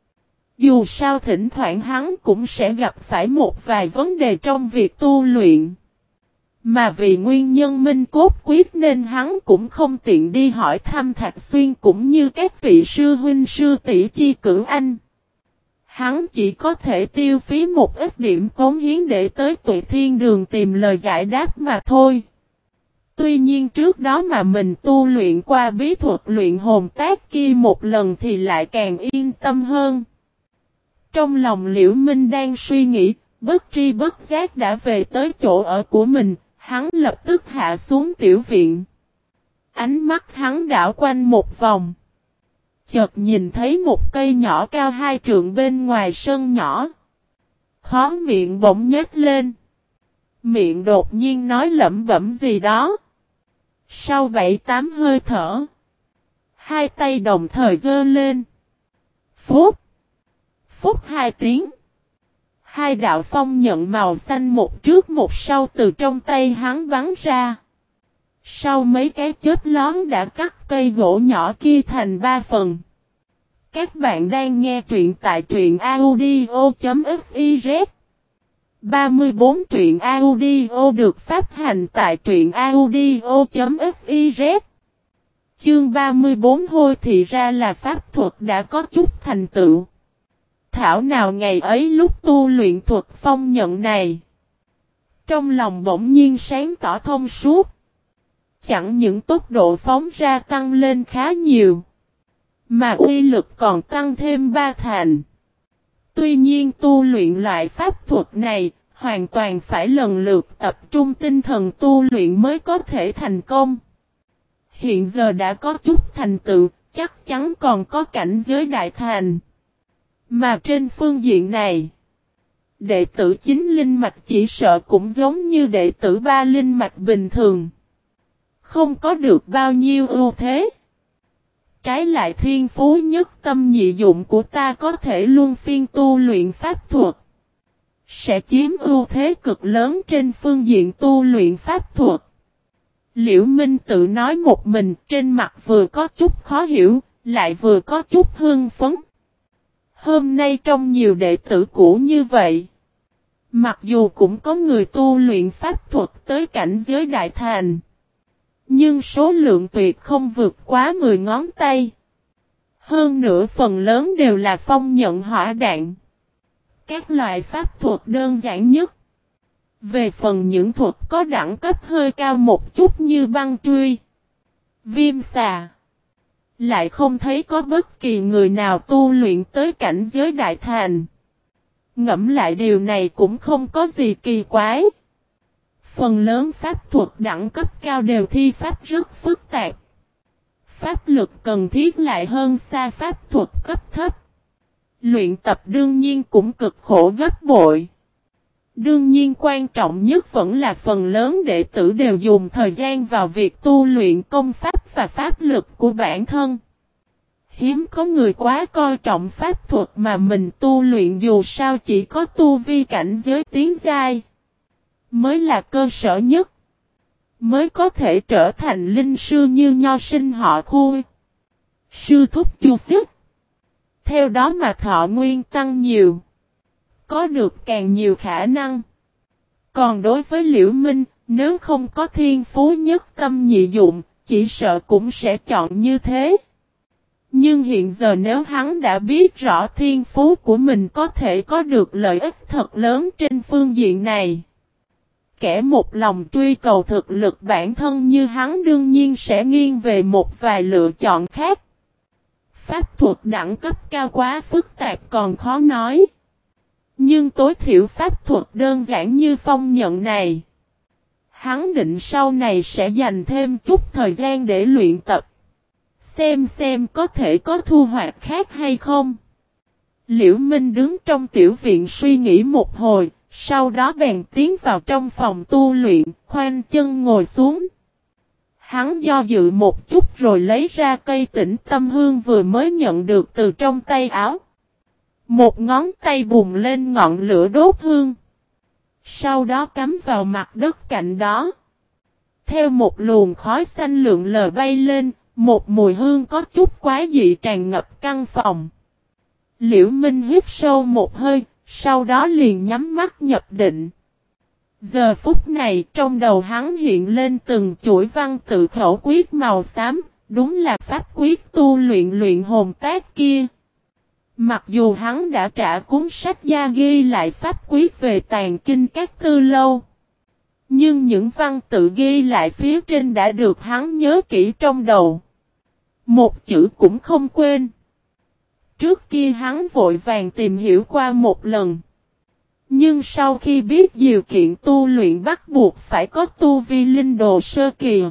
Dù sao thỉnh thoảng hắn cũng sẽ gặp phải một vài vấn đề trong việc tu luyện. Mà vì nguyên nhân minh cốt quyết nên hắn cũng không tiện đi hỏi thăm Thạch Xuyên cũng như các vị sư huynh sư tỷ chi cử anh. Hắn chỉ có thể tiêu phí một ít điểm cống hiến để tới Tuệ Thiên Đường tìm lời giải đáp mà thôi. Tuy nhiên trước đó mà mình tu luyện qua bí thuật luyện hồn tác kia một lần thì lại càng yên tâm hơn. Trong lòng Liễu Minh đang suy nghĩ, bất tri bất giác đã về tới chỗ ở của mình, hắn lập tức hạ xuống tiểu viện. Ánh mắt hắn đảo quanh một vòng. Chợt nhìn thấy một cây nhỏ cao 2 trượng bên ngoài sân nhỏ. Khóe miệng bỗng nhếch lên. Miệng đột nhiên nói lẩm bẩm gì đó. Sau 7-8 hơi thở, hai tay đồng thời giơ lên. Phút. Phút 2 tiếng. Hai đạo phong nhận màu xanh một trước một sau từ trong tay hắn bắn ra. Sau mấy cái chớp lón đã cắt cây gỗ nhỏ kia thành 3 phần. Các bạn đang nghe truyện tại truyện audio.fiz 34 truyện audio được phát hành tại truyện audio.fiz. Chương 34 hôi thì ra là pháp thuật đã có chút thành tựu. Thảo nào ngày ấy lúc tu luyện thuật phong nhận này. Trong lòng bỗng nhiên sáng tỏ thông suốt. Chẳng những tốc độ phóng ra tăng lên khá nhiều. Mà uy lực còn tăng thêm 3 thành. Tuy nhiên tu luyện loại pháp thuật này, hoàn toàn phải lần lượt tập trung tinh thần tu luyện mới có thể thành công. Hiện giờ đã có chút thành tựu, chắc chắn còn có cảnh giới đại thành. Mà trên phương diện này, đệ tử 9 linh mạch chỉ sợ cũng giống như đệ tử 3 linh mạch bình thường. Không có được bao nhiêu ưu thế. Trái lại thiên phú nhất tâm nhị dụng của ta có thể luân phiên tu luyện pháp thuật. Sẽ chiếm ưu thế cực lớn trên phương diện tu luyện pháp thuật. Liễu Minh tự nói một mình trên mặt vừa có chút khó hiểu, lại vừa có chút hưng phấn. Hôm nay trong nhiều đệ tử cũ như vậy. Mặc dù cũng có người tu luyện pháp thuật tới cảnh giới đại thành. Nhưng số lượng tuyệt không vượt quá 10 ngón tay. Hơn nữa phần lớn đều là phong nhận hỏa đạn. Các loại pháp thuật đơn giản nhất. Về phần những thuật có đẳng cấp hơi cao một chút như băng truy, viêm xà, lại không thấy có bất kỳ người nào tu luyện tới cảnh giới đại thành. Ngẫm lại điều này cũng không có gì kỳ quái. Phần lớn pháp thuật đẳng cấp cao đều thi pháp rất phức tạp. Pháp lực cần thiết lại hơn xa pháp thuật cấp thấp. Luyện tập đương nhiên cũng cực khổ gấp bội. Đương nhiên quan trọng nhất vẫn là phần lớn đệ tử đều dùng thời gian vào việc tu luyện công pháp và pháp lực của bản thân. Hiếm có người quá coi trọng pháp thuật mà mình tu luyện, dù sao chỉ có tu vi cảnh giới tiến giai mới là cơ sở nhất. Mới có thể trở thành linh sư như nho sinh họ Khu, sư thúc Chu Xích. Theo đó mà thọ nguyên tăng nhiều. Có được càng nhiều khả năng. Còn đối với Liễu Minh, nếu không có thiên phú nhất tâm nhị dụng, chỉ sợ cũng sẽ chọn như thế. Nhưng hiện giờ nếu hắn đã biết rõ thiên phú của mình có thể có được lợi ích thật lớn trên phương diện này. Kẻ một lòng truy cầu thực lực bản thân như hắn đương nhiên sẽ nghiêng về một vài lựa chọn khác. Pháp thuật đẳng cấp cao quá phức tạp còn khó nói. Nhưng tối thiểu pháp thuật đơn giản như phong nhận này, hắn định sau này sẽ dành thêm chút thời gian để luyện tập. Xem có thể có thu hoạch khác hay không. Liễu Minh đứng trong tiểu viện suy nghĩ một hồi, sau đó bèn tiến vào trong phòng tu luyện, khoanh chân ngồi xuống. Hắn do dự một chút rồi lấy ra cây tĩnh tâm hương vừa mới nhận được từ trong tay áo. Một ngón tay bùng lên ngọn lửa đốt hương. Sau đó cắm vào mặt đất cạnh đó. Theo một luồng khói xanh lượn lờ bay lên, một mùi hương có chút quái dị tràn ngập căn phòng. Liễu Minh hít sâu một hơi, sau đó liền nhắm mắt nhập định. Giờ phút này trong đầu hắn hiện lên từng chuỗi văn tự khẩu quyết màu xám, đúng là pháp quyết tu luyện hồn tác kia. Mặc dù hắn đã trả cuốn sách gia ghi lại pháp quyết về tàn kinh các tư lâu, nhưng những văn tự ghi lại phía trên đã được hắn nhớ kỹ trong đầu. Một chữ cũng không quên. Trước kia hắn vội vàng tìm hiểu qua một lần. Nhưng sau khi biết điều kiện tu luyện bắt buộc phải có tu vi linh đồ sơ kỳ,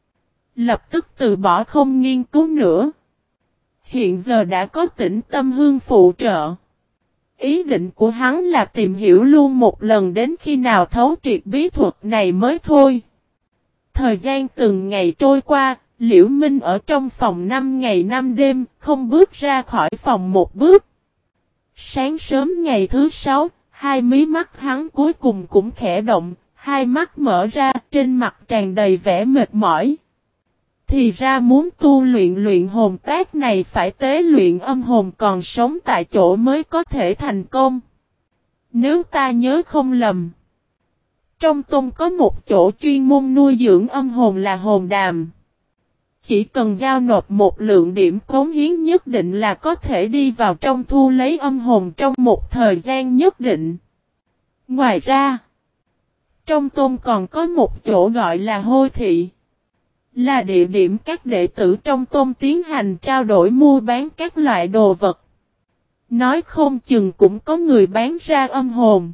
lập tức từ bỏ không nghiên cứu nữa. Hiện giờ đã có tĩnh tâm hương phụ trợ. Ý định của hắn là tìm hiểu luôn một lần đến khi nào thấu triệt bí thuật này mới thôi. Thời gian từng ngày trôi qua, Liễu Minh ở trong phòng 5 ngày 5 đêm, không bước ra khỏi phòng một bước. Sáng sớm ngày thứ 6, hai mí mắt hắn cuối cùng cũng khẽ động, hai mắt mở ra, trên mặt tràn đầy vẻ mệt mỏi. Thì ra muốn tu luyện hồn tác này phải tế luyện âm hồn còn sống tại chỗ mới có thể thành công. Nếu ta nhớ không lầm, trong tôn có một chỗ chuyên môn nuôi dưỡng âm hồn là hồn đàm. Chỉ cần giao nộp một lượng điểm cống hiến nhất định là có thể đi vào trong thu lấy âm hồn trong một thời gian nhất định. Ngoài ra, trong tôn còn có một chỗ gọi là hôi thị. Là địa điểm các đệ tử trong tôn tiến hành trao đổi mua bán các loại đồ vật. Nói không chừng cũng có người bán ra âm hồn.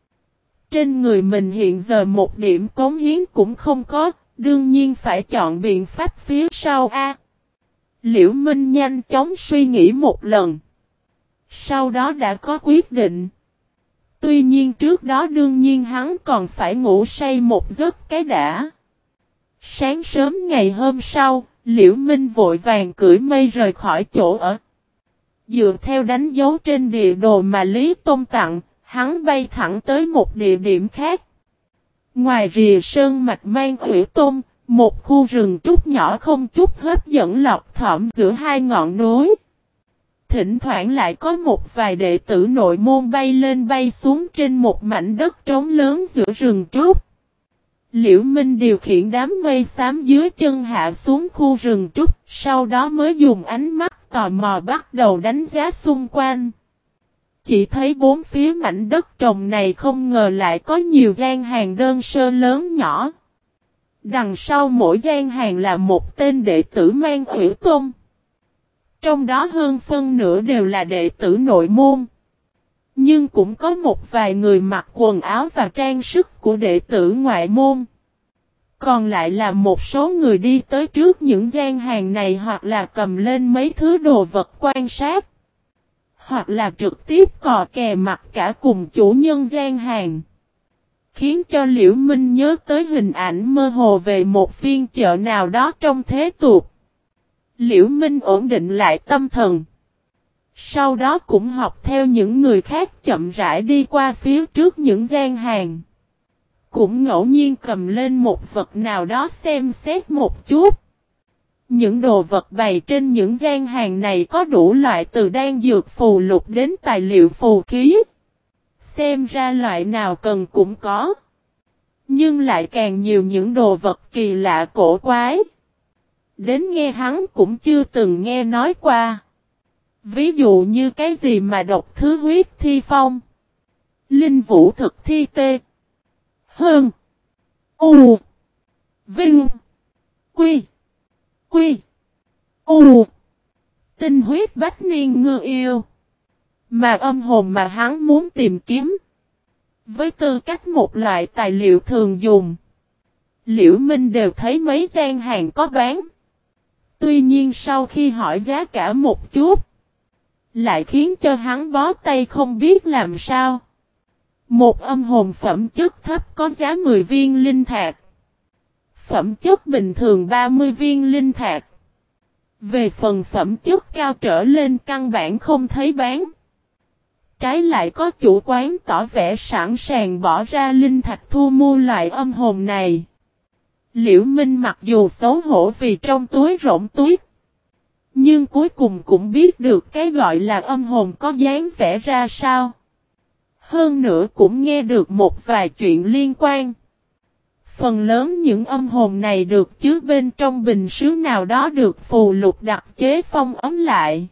Trên người mình hiện giờ một điểm cống hiến cũng không có, đương nhiên phải chọn biện pháp phía sau a. Liễu Minh nhanh chóng suy nghĩ một lần. Sau đó đã có quyết định. Tuy nhiên trước đó đương nhiên hắn còn phải ngủ say một giấc cái đã. Sáng sớm ngày hôm sau, Liễu Minh vội vàng cưỡi mây rời khỏi chỗ ở. Dựa theo đánh dấu trên địa đồ mà Lý Tôn tặng, hắn bay thẳng tới một địa điểm khác. Ngoài rìa sơn mạch mang Ủy Tôn, một khu rừng trúc nhỏ không chút hấp dẫn lọt thỏm giữa hai ngọn núi. Thỉnh thoảng lại có một vài đệ tử nội môn bay lên bay xuống trên một mảnh đất trống lớn giữa rừng trúc. Liễu Minh điều khiển đám mây xám dưới chân hạ xuống khu rừng trúc, sau đó mới dùng ánh mắt tò mò bắt đầu đánh giá xung quanh. Chỉ thấy bốn phía mảnh đất trồng này không ngờ lại có nhiều gian hàng đơn sơ lớn nhỏ. Đằng sau mỗi gian hàng là một tên đệ tử mang Ủy Tôn. Trong đó hơn phân nửa đều là đệ tử nội môn. Nhưng cũng có một vài người mặc quần áo và trang sức của đệ tử ngoại môn. Còn lại là một số người đi tới trước những gian hàng này hoặc là cầm lên mấy thứ đồ vật quan sát. Hoặc là trực tiếp cò kè mặt cả cùng chủ nhân gian hàng. Khiến cho Liễu Minh nhớ tới hình ảnh mơ hồ về một phiên chợ nào đó trong thế tục. Liễu Minh ổn định lại tâm thần. Sau đó cũng học theo những người khác chậm rãi đi qua phía trước những gian hàng. Cũng ngẫu nhiên cầm lên một vật nào đó xem xét một chút. Những đồ vật bày trên những gian hàng này có đủ loại từ đan dược phù lục đến tài liệu phù khí. Xem ra loại nào cần cũng có. Nhưng lại càng nhiều những đồ vật kỳ lạ cổ quái. Đến nghe hắn cũng chưa từng nghe nói qua. Ví dụ như cái gì mà độc thứ huyết thi phong. Linh vũ thực thi tê. Hơn. U. Vinh. Quy. Quy. U. Tinh huyết bách niên ngư yêu. Mà âm hồn mà hắn muốn tìm kiếm. Với tư cách một loại tài liệu thường dùng. Liễu Minh đều thấy mấy gian hàng có bán. Tuy nhiên sau khi hỏi giá cả một chút. Lại khiến cho hắn bó tay không biết làm sao. Một âm hồn phẩm chất thấp có giá 10 viên linh thạch. Phẩm chất bình thường 30 viên linh thạch. Về phần phẩm chất cao trở lên căn bản không thấy bán. Trái lại có chủ quán tỏ vẻ sẵn sàng bỏ ra linh thạch thu mua loại âm hồn này. Liễu Minh mặc dù xấu hổ vì trong túi rỗng tuyết. Nhưng cuối cùng cũng biết được cái gọi là âm hồn có dáng vẻ ra sao. Hơn nữa cũng nghe được một vài chuyện liên quan. Phần lớn những âm hồn này được chứa bên trong bình sứ nào đó được phù lục đặc chế phong ấm lại.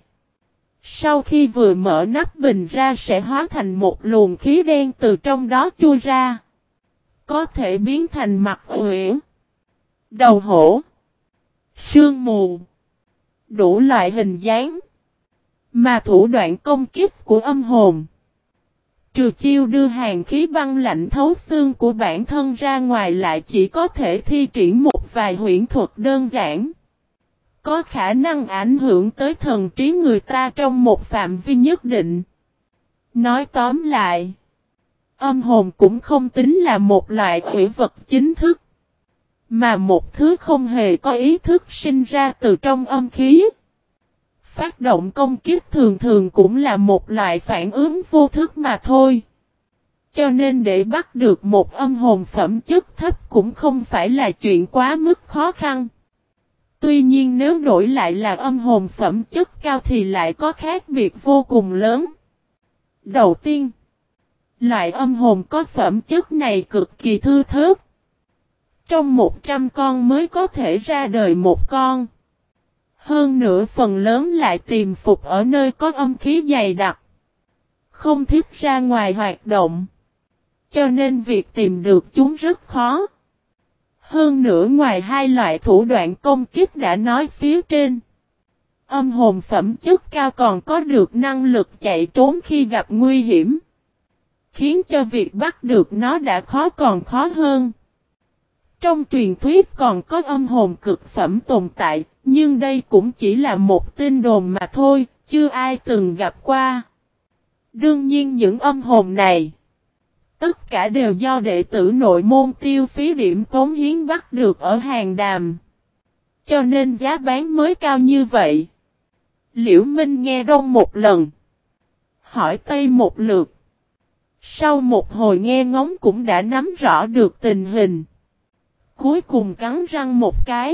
Sau khi vừa mở nắp bình ra sẽ hóa thành một luồng khí đen từ trong đó chui ra. Có thể biến thành mặt uyển, đầu hổ, sương mù, đủ loại hình dáng. Mà thủ đoạn công kích của âm hồn, trừ chiêu đưa hàng khí băng lạnh thấu xương của bản thân ra ngoài lại chỉ có thể thi triển một vài huyễn thuật đơn giản. Có khả năng ảnh hưởng tới thần trí người ta trong một phạm vi nhất định. Nói tóm lại, âm hồn cũng không tính là một loại quỷ vật chính thức, mà một thứ không hề có ý thức sinh ra từ trong âm khí. Phát động công kích thường thường cũng là một loại phản ứng vô thức mà thôi. Cho nên để bắt được một âm hồn phẩm chất thấp cũng không phải là chuyện quá mức khó khăn. Tuy nhiên nếu đổi lại là âm hồn phẩm chất cao thì lại có khác biệt vô cùng lớn. Đầu tiên, loại âm hồn có phẩm chất này cực kỳ thưa thớt. Trong 100 con mới có thể ra đời một con. Hơn nữa phần lớn lại tìm phục ở nơi có âm khí dày đặc. Không thích ra ngoài hoạt động. Cho nên việc tìm được chúng rất khó. Hơn nữa ngoài hai loại thủ đoạn công kích đã nói phía trên. Âm hồn phẩm chất cao còn có được năng lực chạy trốn khi gặp nguy hiểm. Khiến cho việc bắt được nó đã khó còn khó hơn. Trong truyền thuyết còn có âm hồn cực phẩm tồn tại, nhưng đây cũng chỉ là một tin đồn mà thôi, chưa ai từng gặp qua. Đương nhiên những âm hồn này, tất cả đều do đệ tử nội môn tiêu phí điểm cống hiến bắt được ở hàng đàm. Cho nên giá bán mới cao như vậy. Liễu Minh nghe đông một lần, hỏi tây một lượt. Sau một hồi nghe ngóng cũng đã nắm rõ được tình hình. Cuối cùng cắn răng một cái.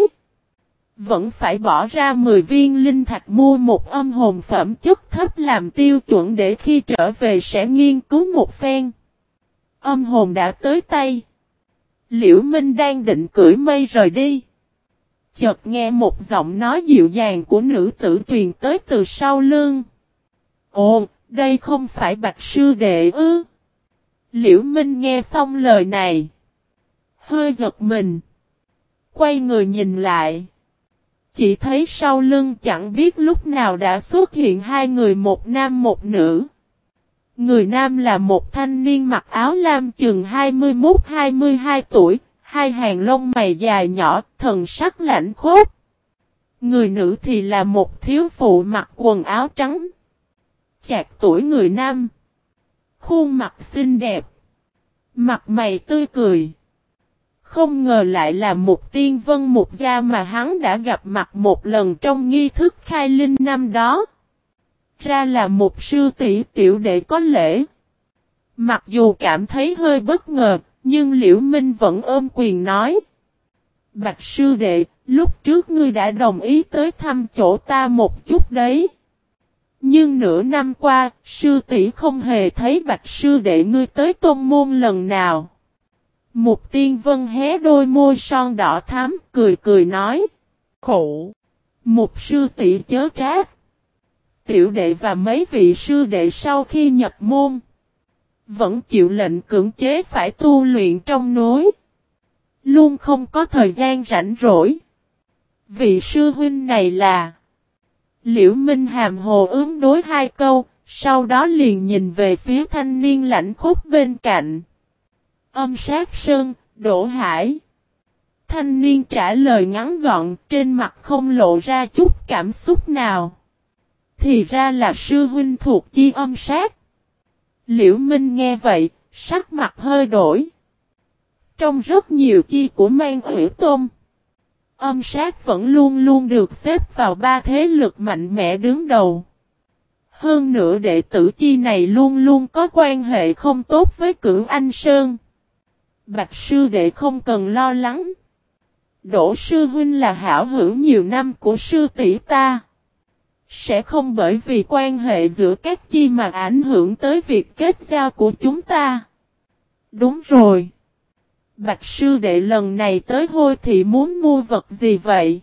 Vẫn phải bỏ ra 10 viên linh thạch mua một âm hồn phẩm chất thấp làm tiêu chuẩn để khi trở về sẽ nghiên cứu một phen. Âm hồn đã tới tay. Liễu Minh đang định cưỡi mây rời đi. Chợt nghe một giọng nói dịu dàng của nữ tử truyền tới từ sau lưng. Ồ, đây không phải Bạch sư đệ ư? Liễu Minh nghe xong lời này, hơi giật mình. Quay người nhìn lại. Chỉ thấy sau lưng chẳng biết lúc nào đã xuất hiện hai người, một nam một nữ. Người nam là một thanh niên mặc áo lam chừng 21-22 tuổi, hai hàng lông mày dài nhỏ, thần sắc lạnh khốc. Người nữ thì là một thiếu phụ mặc quần áo trắng. Chạc tuổi người nam. Khuôn mặt xinh đẹp. Mặt mày tươi cười. Không ngờ lại là một tiên vân một gia mà hắn đã gặp mặt một lần trong nghi thức khai linh năm đó. Ra là một sư tỷ tiểu đệ có lễ. Mặc dù cảm thấy hơi bất ngờ, nhưng Liễu Minh vẫn ôm quyền nói. Bạch sư đệ, lúc trước ngươi đã đồng ý tới thăm chỗ ta một chút đấy. Nhưng nửa năm qua, sư tỷ không hề thấy bạch sư đệ ngươi tới tôn môn lần nào. Một tiên vân hé đôi môi son đỏ thắm, cười cười nói. Khổ! Một sư tỷ chớ trách. Tiểu đệ và mấy vị sư đệ sau khi nhập môn, vẫn chịu lệnh cưỡng chế phải tu luyện trong núi. Luôn không có thời gian rảnh rỗi. Vị sư huynh này là... Liễu Minh hàm hồ ứng đối hai câu, sau đó liền nhìn về phía thanh niên lãnh khốc bên cạnh. Âm Sát Sơn, Đỗ Hải. Thanh niên trả lời ngắn gọn, trên mặt không lộ ra chút cảm xúc nào. Thì ra là sư huynh thuộc chi âm sát. Liễu Minh nghe vậy, sắc mặt hơi đổi. Trong rất nhiều chi của Mang Hủy Tôn, âm sát vẫn luôn luôn được xếp vào ba thế lực mạnh mẽ đứng đầu. Hơn nữa đệ tử chi này luôn luôn có quan hệ không tốt với Cửu Anh Sơn. Bạch sư đệ không cần lo lắng. Đỗ sư huynh là hảo hữu nhiều năm của sư tỷ ta. Sẽ không bởi vì quan hệ giữa các chi mà ảnh hưởng tới việc kết giao của chúng ta. Đúng rồi. Bạch sư đệ lần này tới Hôi Thị muốn mua vật gì vậy?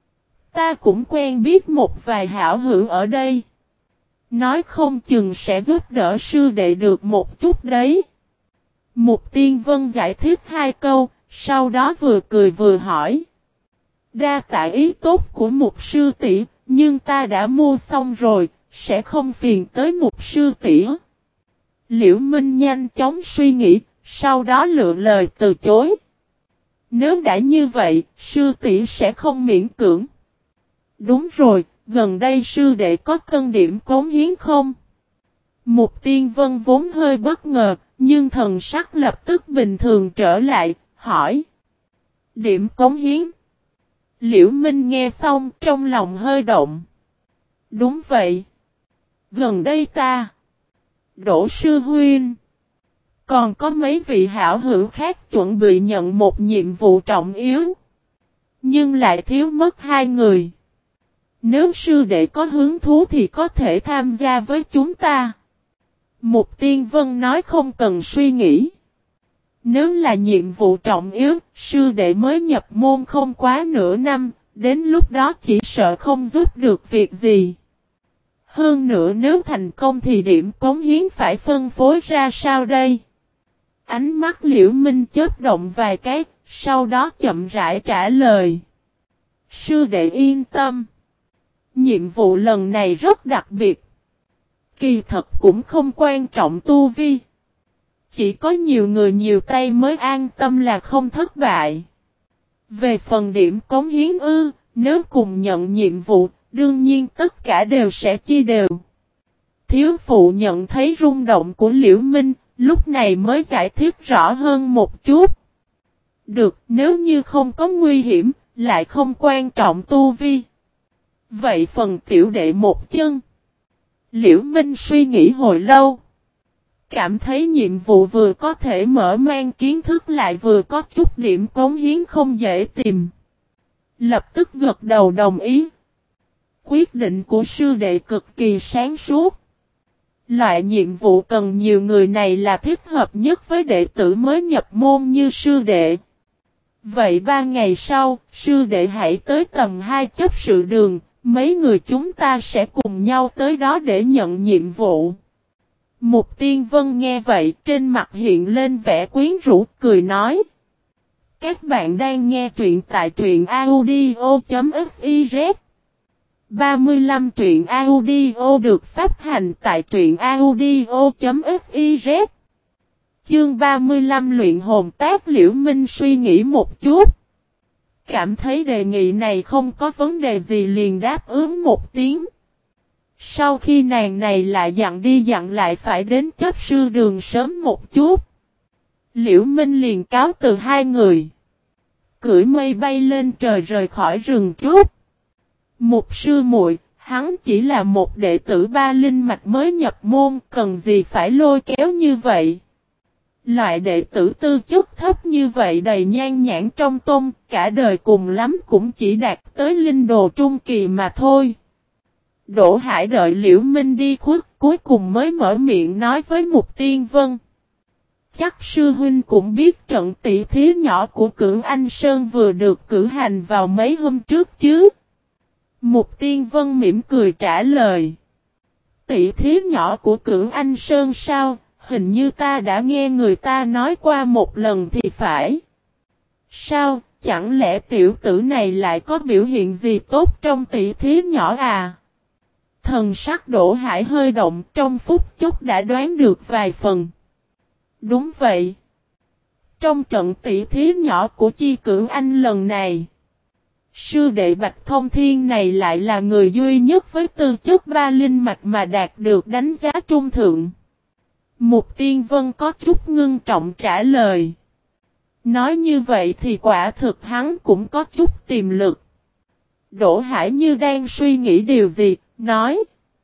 Ta cũng quen biết một vài hảo hữu ở đây. Nói không chừng sẽ giúp đỡ sư đệ được một chút đấy. Mục Tiên Vân giải thích hai câu, sau đó vừa cười vừa hỏi. Đa tạ ý tốt của mục sư tỷ, nhưng ta đã mua xong rồi, sẽ không phiền tới mục sư tỷ. Liễu Minh nhanh chóng suy nghĩ, sau đó lựa lời từ chối. Nếu đã như vậy, sư tỷ sẽ không miễn cưỡng. Đúng rồi, gần đây sư đệ có cân điểm cống hiến không? Mục Tiên Vân vốn hơi bất ngờ, nhưng thần sắc lập tức bình thường trở lại, hỏi. Điểm cống hiến? Liễu Minh nghe xong trong lòng hơi động. Đúng vậy. Gần đây ta. Đỗ sư huynh. Còn có mấy vị hảo hữu khác chuẩn bị nhận một nhiệm vụ trọng yếu. Nhưng lại thiếu mất hai người. Nếu sư đệ có hứng thú thì có thể tham gia với chúng ta. Mục Tiên Vân nói không cần suy nghĩ. Nếu là nhiệm vụ trọng yếu, sư đệ mới nhập môn không quá nửa năm, đến lúc đó chỉ sợ không giúp được việc gì. Hơn nữa nếu thành công thì điểm cống hiến phải phân phối ra sao đây? Ánh mắt Liễu Minh chớp động vài cái, sau đó chậm rãi trả lời. Sư đệ yên tâm. Nhiệm vụ lần này rất đặc biệt. Kỳ thật cũng không quan trọng tu vi. Chỉ có nhiều người nhiều tay mới an tâm là không thất bại. Về phần điểm cống hiến nếu cùng nhận nhiệm vụ, đương nhiên tất cả đều sẽ chia đều. Thiếu phụ nhận thấy rung động của Liễu Minh, lúc này mới giải thích rõ hơn một chút. Được, nếu như không có nguy hiểm, lại không quan trọng tu vi. Vậy phần tiểu đệ một chân. Liễu Minh suy nghĩ hồi lâu. Cảm thấy nhiệm vụ vừa có thể mở mang kiến thức lại vừa có chút điểm cống hiến không dễ tìm. Lập tức gật đầu đồng ý. Quyết định của sư đệ cực kỳ sáng suốt. Loại nhiệm vụ cần nhiều người này là thích hợp nhất với đệ tử mới nhập môn như sư đệ. Vậy 3 ngày sau, sư đệ hãy tới tầng 2 chấp sự đường, mấy người chúng ta sẽ cùng nhau tới đó để nhận nhiệm vụ. Mục Tiên Vân nghe vậy trên mặt hiện lên vẻ quyến rũ cười nói. Các bạn đang nghe truyện tại truyện audio.fiz. 35 truyện audio được phát hành tại truyện audio.fiz. Chương 35 luyện hồn tác. Liễu Minh suy nghĩ một chút. Cảm thấy đề nghị này không có vấn đề gì liền đáp ứng một tiếng. Sau khi nàng này lại dặn đi dặn lại phải đến chấp sư đường sớm một chút. Liễu Minh liền cáo từ hai người. Cưỡi mây bay lên trời rời khỏi rừng trúc. Một sư muội, hắn chỉ là một đệ tử ba linh mạch mới nhập môn, cần gì phải lôi kéo như vậy. Loại đệ tử tư chất thấp như vậy đầy nhan nhãn trong tôn, cả đời cùng lắm cũng chỉ đạt tới linh đồ trung kỳ mà thôi. Đỗ Hải đợi Liễu Minh đi khuất, cuối cùng mới mở miệng nói với Mục Tiên Vân. Chắc sư huynh cũng biết trận tỷ thí nhỏ của Cửu Anh Sơn vừa được cử hành vào mấy hôm trước chứ. Mục Tiên Vân mỉm cười trả lời. Tỷ thí nhỏ của Cửu Anh Sơn sao? Hình như ta đã nghe người ta nói qua một lần thì phải. Sao, chẳng lẽ tiểu tử này lại có biểu hiện gì tốt trong tỷ thí nhỏ à? Thần sắc Đỗ Hải hơi động, trong phút chốc đã đoán được vài phần. Đúng vậy. Trong trận tỷ thí nhỏ của Chi Cửu Anh lần này, sư đệ Bạch Thông Thiên này lại là người duy nhất với tư chất ba linh mạch mà đạt được đánh giá trung thượng. Mục Tiên Vân có chút ngưng trọng trả lời. Nói như vậy thì quả thực hắn cũng có chút tiềm lực. Đỗ Hải như đang suy nghĩ điều gì, nói.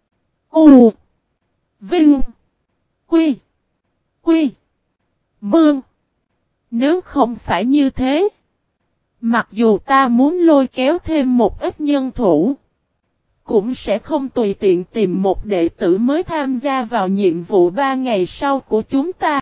U. Vinh. Quy. Quy. Mương. Nếu không phải như thế, mặc dù ta muốn lôi kéo thêm một ít nhân thủ, cũng sẽ không tùy tiện tìm một đệ tử mới tham gia vào nhiệm vụ 3 ngày sau của chúng ta.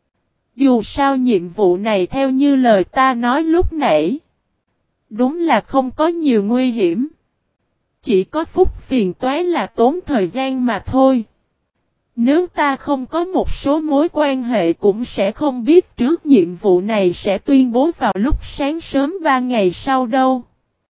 Dù sao nhiệm vụ này theo như lời ta nói lúc nãy, đúng là không có nhiều nguy hiểm. Chỉ có phút phiền toái là tốn thời gian mà thôi. Nếu ta không có một số mối quan hệ cũng sẽ không biết trước nhiệm vụ này sẽ tuyên bố vào lúc sáng sớm 3 ngày sau đâu.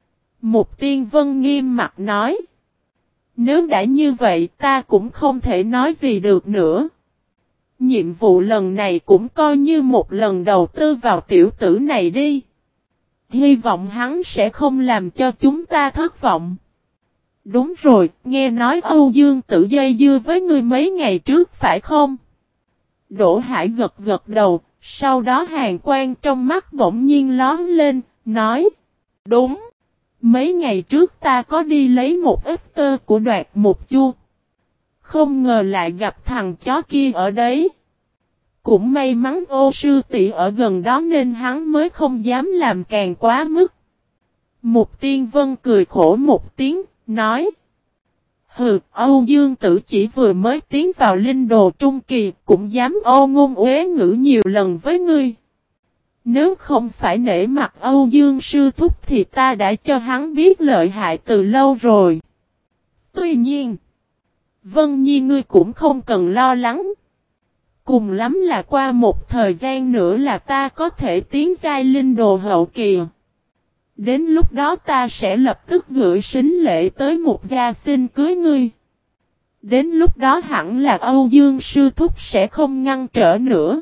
Mục Tiên Vân nghiêm mặt nói. Nếu đã như vậy ta cũng không thể nói gì được nữa. Nhiệm vụ lần này cũng coi như một lần đầu tư vào tiểu tử này đi. Hy vọng hắn sẽ không làm cho chúng ta thất vọng. Đúng rồi, nghe nói Âu Dương Tử dây dưa với ngươi mấy ngày trước phải không? Đỗ Hải gật gật đầu, sau đó hàn quang trong mắt bỗng nhiên lóe lên, nói. Đúng. Mấy ngày trước ta có đi lấy một ít tơ của Đoạt Mục Chu. Không ngờ lại gặp thằng chó kia ở đấy. Cũng may mắn Ô sư tỷ ở gần đó nên hắn mới không dám làm càng quá mức. Mục Tiên Vân cười khổ một tiếng, nói. Hừ, Âu Dương Tử chỉ vừa mới tiến vào linh đồ trung kỳ, cũng dám ô ngôn uế ngữ nhiều lần với ngươi. Nếu không phải nể mặt Âu Dương sư thúc thì ta đã cho hắn biết lợi hại từ lâu rồi. Tuy nhiên, Vân Nhi ngươi cũng không cần lo lắng. Cùng lắm là qua một thời gian nữa là ta có thể tiến giai linh đồ hậu kỳ. Đến lúc đó ta sẽ lập tức gửi sính lễ tới một gia xin cưới ngươi. Đến lúc đó hẳn là Âu Dương sư thúc sẽ không ngăn trở nữa.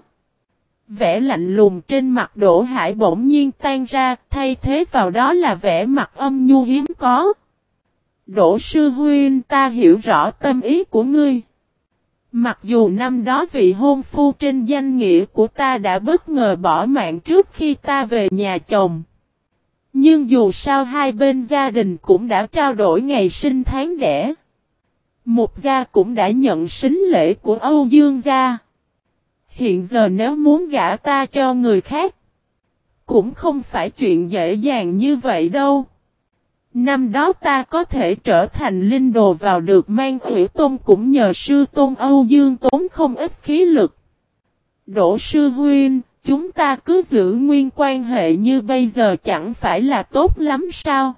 Vẻ lạnh lùng trên mặt Đỗ Hải bỗng nhiên tan ra, thay thế vào đó là vẻ mặt âm nhu hiếm có. Đỗ sư huynh, ta hiểu rõ tâm ý của ngươi. Mặc dù năm đó vị hôn phu trên danh nghĩa của ta đã bất ngờ bỏ mạng trước khi ta về nhà chồng. Nhưng dù sao hai bên gia đình cũng đã trao đổi ngày sinh tháng đẻ. Một gia cũng đã nhận sính lễ của Âu Dương gia. Hiện giờ nếu muốn gả ta cho người khác, cũng không phải chuyện dễ dàng như vậy đâu. Năm đó ta có thể trở thành linh đồ vào được Mang Ủy Tôn cũng nhờ sư tôn Âu Dương tốn không ít khí lực. Đỗ sư huynh, chúng ta cứ giữ nguyên quan hệ như bây giờ chẳng phải là tốt lắm sao?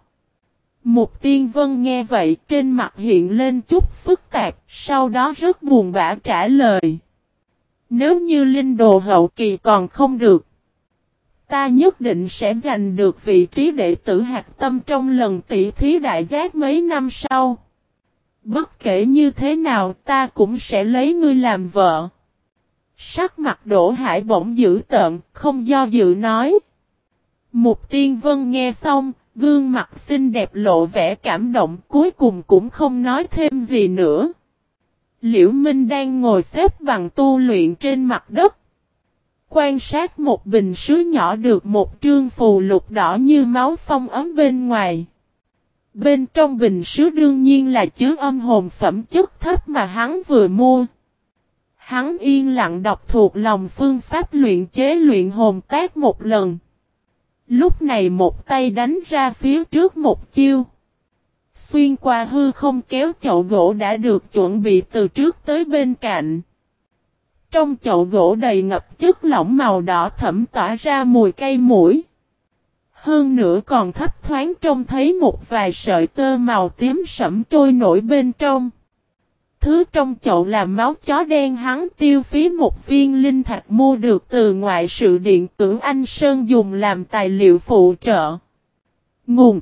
Mục Tiên Vân nghe vậy trên mặt hiện lên chút phức tạp, sau đó rất buồn bã trả lời. Nếu như linh đồ hậu kỳ còn không được, Ta nhất định sẽ giành được vị trí đệ tử hạch tâm trong lần tỷ thí đại giác mấy năm sau. Bất kể như thế nào ta cũng sẽ lấy ngươi làm vợ. Sắc mặt Đỗ Hải bỗng dữ tợn, không do dự nói. Mục Tiên Vân nghe xong, gương mặt xinh đẹp lộ vẻ cảm động, cuối cùng cũng không nói thêm gì nữa. Liễu Minh đang ngồi xếp bằng tu luyện trên mặt đất. Quan sát một bình sứ nhỏ được một trương phù lục đỏ như máu phong ấn bên ngoài. Bên trong bình sứ đương nhiên là chứa âm hồn phẩm chất thấp mà hắn vừa mua. Hắn yên lặng đọc thuộc lòng phương pháp luyện chế luyện hồn tác một lần. Lúc này một tay đánh ra phía trước một chiêu. Xuyên qua hư không kéo chậu gỗ đã được chuẩn bị từ trước tới bên cạnh. Trong chậu gỗ đầy ngập chất lỏng màu đỏ thẫm tỏa ra mùi cây mũi. Hơn nữa còn thấp thoáng trông thấy một vài sợi tơ màu tím sẫm trôi nổi bên trong. Thứ trong chậu là máu chó đen, hắn tiêu phí một viên linh thạch mua được từ ngoại sự điện Cửu Anh Sơn dùng làm tài liệu phụ trợ. Nguồn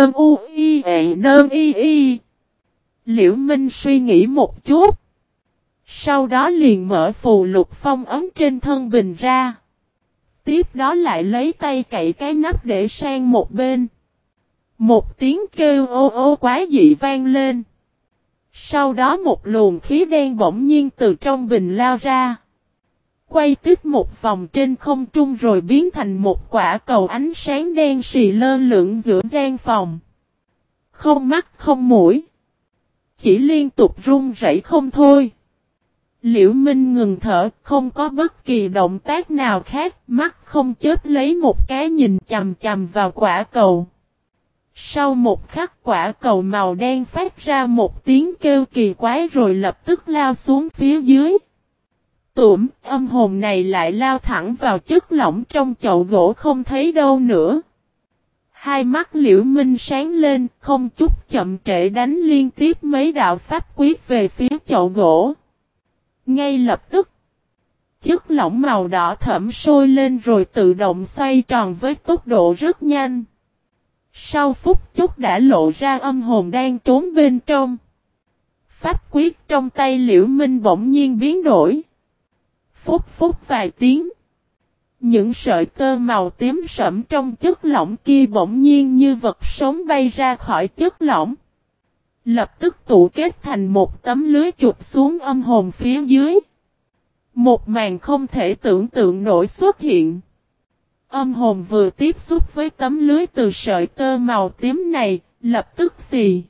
TRUIENI. Liễu Minh suy nghĩ một chút. Sau đó liền mở phù lục phong ấn trên thân bình ra. Tiếp đó lại lấy tay cậy cái nắp để sang một bên. Một tiếng kêu ô ô quá dị vang lên. Sau đó một luồng khí đen bỗng nhiên từ trong bình lao ra. Quay tiếp một vòng trên không trung rồi biến thành một quả cầu ánh sáng đen xì lơ lửng giữa gian phòng. Không mắt không mũi. Chỉ liên tục run rẩy không thôi. Liễu Minh ngừng thở, không có bất kỳ động tác nào khác, mắt không chớp lấy một cái nhìn chằm chằm vào quả cầu. Sau một khắc quả cầu màu đen phát ra một tiếng kêu kỳ quái rồi lập tức lao xuống phía dưới. Tủm, âm hồn này lại lao thẳng vào chất lỏng trong chậu gỗ không thấy đâu nữa. Hai mắt Liễu Minh sáng lên, không chút chậm trễ đánh liên tiếp mấy đạo pháp quyết về phía chậu gỗ. Ngay lập tức, chất lỏng màu đỏ thẫm sôi lên rồi tự động xoay tròn với tốc độ rất nhanh. Sau phút chốc đã lộ ra âm hồn đang trốn bên trong. Pháp quyết trong tay Liễu Minh bỗng nhiên biến đổi. Phút phút vài tiếng. Những sợi tơ màu tím sẫm trong chất lỏng kia bỗng nhiên như vật sống bay ra khỏi chất lỏng. Lập tức tụ kết thành một tấm lưới chụp xuống âm hồn phía dưới. Một màn không thể tưởng tượng nổi xuất hiện. Âm hồn vừa tiếp xúc với tấm lưới từ sợi tơ màu tím này, lập tức xì.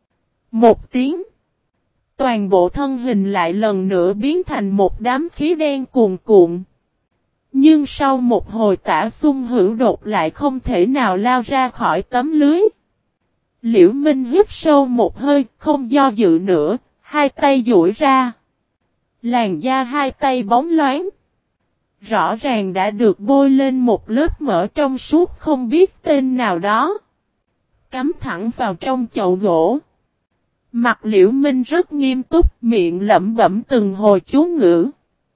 Một tiếng. Toàn bộ thân hình lại lần nữa biến thành một đám khí đen cuồn cuộn. Nhưng sau một hồi tả xung hữu đột lại không thể nào lao ra khỏi tấm lưới. Liễu Minh hít sâu một hơi, không do dự nữa, hai tay duỗi ra. Làn da hai tay bóng loáng. Rõ ràng đã được bôi lên một lớp mỡ trong suốt không biết tên nào đó. Cắm thẳng vào trong chậu gỗ. Mặt Liễu Minh rất nghiêm túc, miệng lẩm bẩm từng hồi chú ngữ.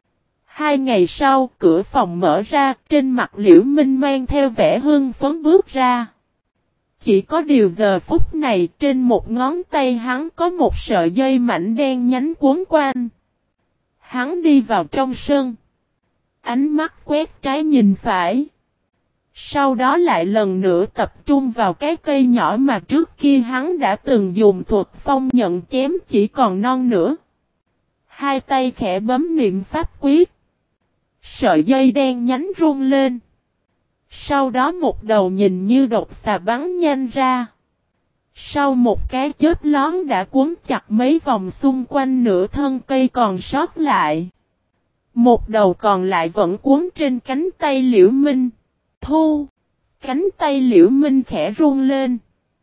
2 ngày sau, cửa phòng mở ra, trên mặt Liễu Minh mang theo vẻ hưng phấn bước ra. Chỉ có điều giờ phút này, trên một ngón tay hắn có một sợi dây mảnh đen nhánh quấn quanh. Hắn đi vào trong sân. Ánh mắt quét trái nhìn phải. Sau đó lại lần nữa tập trung vào cái cây nhỏ mà trước kia hắn đã từng dùng thuật phong nhận chém chỉ còn non nữa. Hai tay khẽ bấm niệm pháp quyết. Sợi dây đen nhánh rung lên. Sau đó một đầu nhìn như độc xà bắn nhanh ra. Sau một cái chớp lón đã cuốn chặt mấy vòng xung quanh nửa thân cây còn sót lại. Một đầu còn lại vẫn cuốn trên cánh tay Liễu Minh. Thu! Cánh tay Liễu Minh khẽ run lên.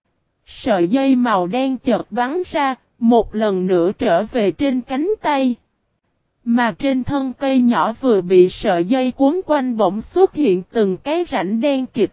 Sợi dây màu đen chợt bắn ra, một lần nữa trở về trên cánh tay. Mà trên thân cây nhỏ vừa bị sợi dây cuốn quanh bỗng xuất hiện từng cái rãnh đen kịt.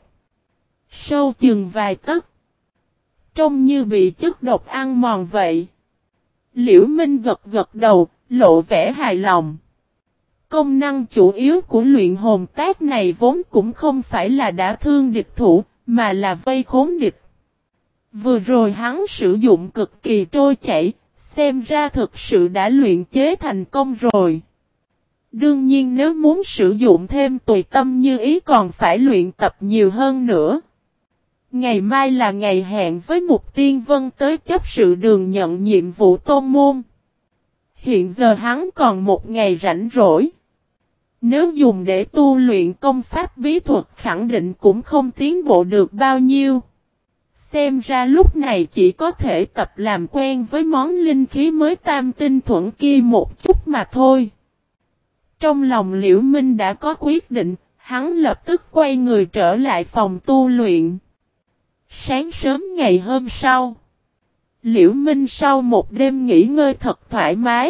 Sâu chừng vài tấc. Trông như bị chất độc ăn mòn vậy. Liễu Minh gật gật đầu, lộ vẻ hài lòng. Công năng chủ yếu của luyện hồn tác này vốn cũng không phải là đả thương địch thủ, mà là vây khốn địch. Vừa rồi hắn sử dụng cực kỳ trôi chảy, xem ra thực sự đã luyện chế thành công rồi. Đương nhiên nếu muốn sử dụng thêm tùy tâm như ý còn phải luyện tập nhiều hơn nữa. Ngày mai là ngày hẹn với Mục Tiên Vân tới chấp sự đường nhận nhiệm vụ tôn môn. Hiện giờ hắn còn một ngày rảnh rỗi. Nếu dùng để tu luyện công pháp bí thuật khẳng định cũng không tiến bộ được bao nhiêu. Xem ra lúc này chỉ có thể tập làm quen với món linh khí mới tam tinh thuẫn kia một chút mà thôi. Trong lòng Liễu Minh đã có quyết định, hắn lập tức quay người trở lại phòng tu luyện. Sáng sớm ngày hôm sau, Liễu Minh sau một đêm nghỉ ngơi thật thoải mái.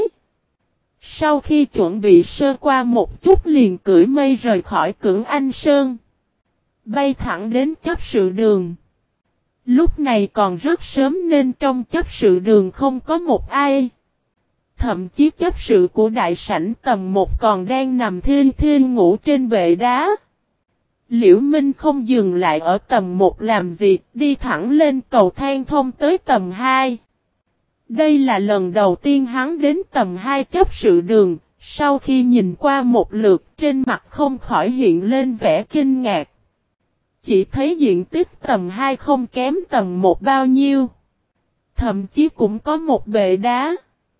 Sau khi chuẩn bị sơ qua một chút liền cưỡi mây rời khỏi Cưỡng Anh Sơn. Bay thẳng đến chấp sự đường. Lúc này còn rất sớm nên trong chấp sự đường không có một ai. Thậm chí chấp sự của đại sảnh tầng 1 còn đang nằm thiêng thiêng ngủ trên bệ đá. Liễu Minh không dừng lại ở tầng 1 làm gì, đi thẳng lên cầu thang thông tới tầng 2. Đây là lần đầu tiên hắn đến tầng 2 chấp sự đường, sau khi nhìn qua một lượt trên mặt không khỏi hiện lên vẻ kinh ngạc. Chỉ thấy diện tích tầng 2 không kém tầng 1 bao nhiêu. Thậm chí cũng có một bệ đá.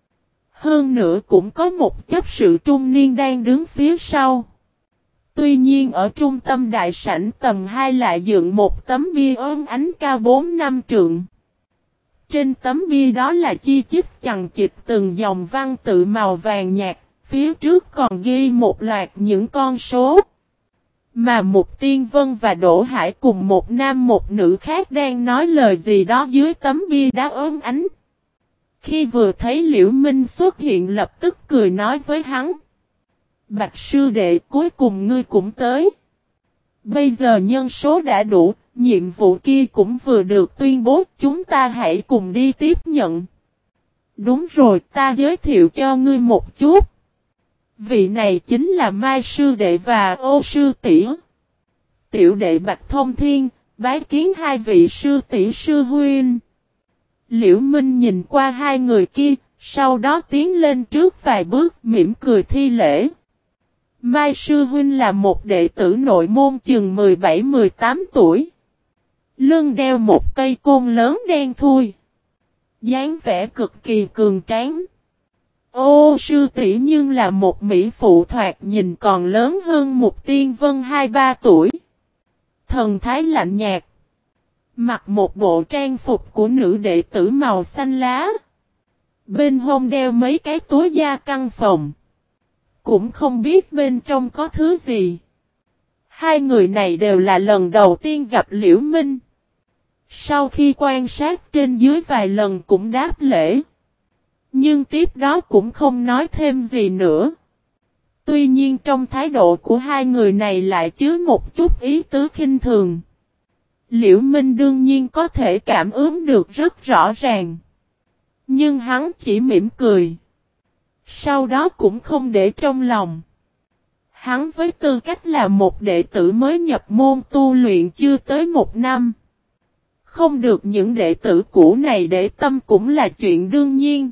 Hơn nữa cũng có một chấp sự trung niên đang đứng phía sau. Tuy nhiên ở trung tâm đại sảnh tầng 2 lại dựng một tấm bia ốm ánh cao 4-5 trượng. Trên tấm bia đó là chi chít chằng chịt từng dòng văn tự màu vàng nhạt, phía trước còn ghi một loạt những con số. Mà Mục Tiên Vân và Đỗ Hải cùng một nam một nữ khác đang nói lời gì đó dưới tấm bia đá ốm ánh. Khi vừa thấy Liễu Minh xuất hiện lập tức cười nói với hắn. Bạch sư đệ cuối cùng ngươi cũng tới. Bây giờ nhân số đã đủ, nhiệm vụ kia cũng vừa được tuyên bố, chúng ta hãy cùng đi tiếp nhận. Đúng rồi, ta giới thiệu cho ngươi một chút. Vị này chính là Mai sư đệ và Ô sư tỷ. Tiểu đệ Bạch Thông Thiên, bái kiến hai vị sư tỷ sư huynh. Liễu Minh nhìn qua hai người kia, sau đó tiến lên trước vài bước mỉm cười thi lễ. Mai sư huynh là một đệ tử nội môn chừng 17-18 tuổi. Lưng đeo một cây côn lớn đen thui. Dáng vẻ cực kỳ cường tráng. Ô sư tỷ nhưng là một mỹ phụ thoạt nhìn còn lớn hơn Mục Tiên Vân 2-3 tuổi. Thần thái lạnh nhạt. Mặc một bộ trang phục của nữ đệ tử màu xanh lá. Bên hông đeo mấy cái túi da căng phồng. Cũng không biết bên trong có thứ gì. Hai người này đều là lần đầu tiên gặp Liễu Minh. Sau khi quan sát trên dưới vài lần cũng đáp lễ. Nhưng tiếp đó cũng không nói thêm gì nữa. Tuy nhiên trong thái độ của hai người này lại chứa một chút ý tứ khinh thường. Liễu Minh đương nhiên có thể cảm ứng được rất rõ ràng. Nhưng hắn chỉ mỉm cười. Sau đó cũng không để trong lòng. Hắn với tư cách là một đệ tử mới nhập môn tu luyện chưa tới 1 năm. Không được những đệ tử cũ này để tâm cũng là chuyện đương nhiên.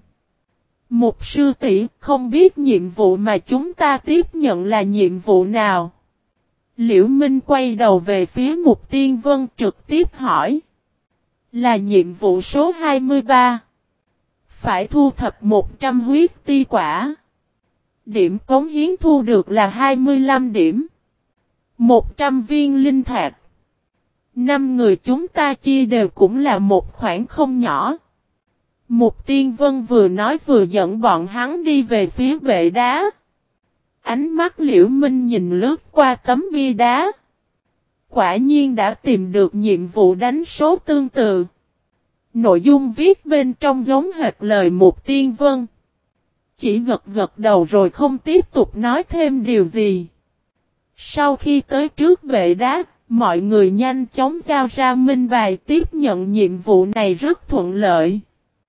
Một sư tỷ không biết nhiệm vụ mà chúng ta tiếp nhận là nhiệm vụ nào. Liễu Minh quay đầu về phía Mục Tiên Vân trực tiếp hỏi. Là nhiệm vụ số 23. Phải thu thập 100 huyết ti quả. Điểm cống hiến thu được là 25 điểm. 100 viên linh thạch. 5 người chúng ta chia đều cũng là một khoản không nhỏ. Mục Tiên Vân vừa nói vừa dẫn bọn hắn đi về phía bệ đá. Ánh mắt Liễu Minh nhìn lướt qua tấm bia đá. Quả nhiên đã tìm được nhiệm vụ đánh số tương tự. Nội dung viết bên trong giống hệt lời Mục Tiên Vân. Chỉ gật gật đầu rồi không tiếp tục nói thêm điều gì. Sau khi tới trước bệ đá, mọi người nhanh chóng giao ra minh bài tiếp nhận nhiệm vụ này rất thuận lợi.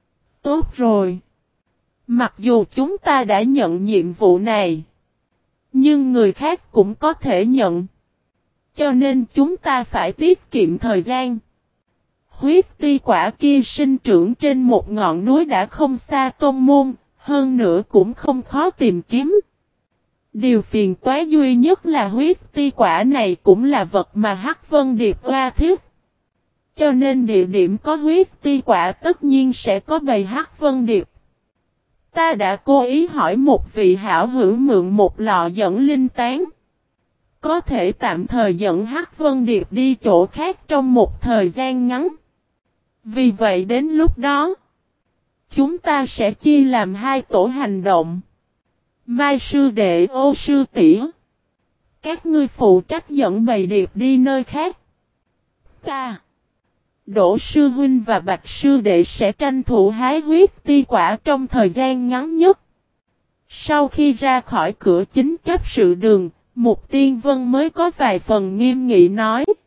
Tốt rồi. Mặc dù chúng ta đã nhận nhiệm vụ này, Nhưng người khác cũng có thể nhận. Cho nên chúng ta phải tiết kiệm thời gian. Huyết ti quả kia sinh trưởng trên một ngọn núi đã không xa Tôn Môn, hơn nữa cũng không khó tìm kiếm. Điều phiền toái duy nhất là huyết ti quả này cũng là vật mà Hắc Vân Điệp oa thiết. Cho nên địa điểm có huyết ti quả tất nhiên sẽ có bầy Hắc Vân Điệp. Ta đã cố ý hỏi một vị hảo hữu mượn một lọ dẫn linh tán. Có thể tạm thời dẫn Hắc Vân Điệp đi chỗ khác trong một thời gian ngắn. Vì vậy đến lúc đó, chúng ta sẽ chia làm 2 tổ hành động. Mai sư đệ, Ô sư tỷ, các ngươi phụ trách dẫn bầy điệp đi nơi khác. Ta, Đỗ sư huynh và Bạch sư đệ sẽ tranh thủ hái huyết ti quả trong thời gian ngắn nhất. Sau khi ra khỏi cửa chính chấp sự đường, Mục Tiên Vân mới có vài phần nghiêm nghị nói.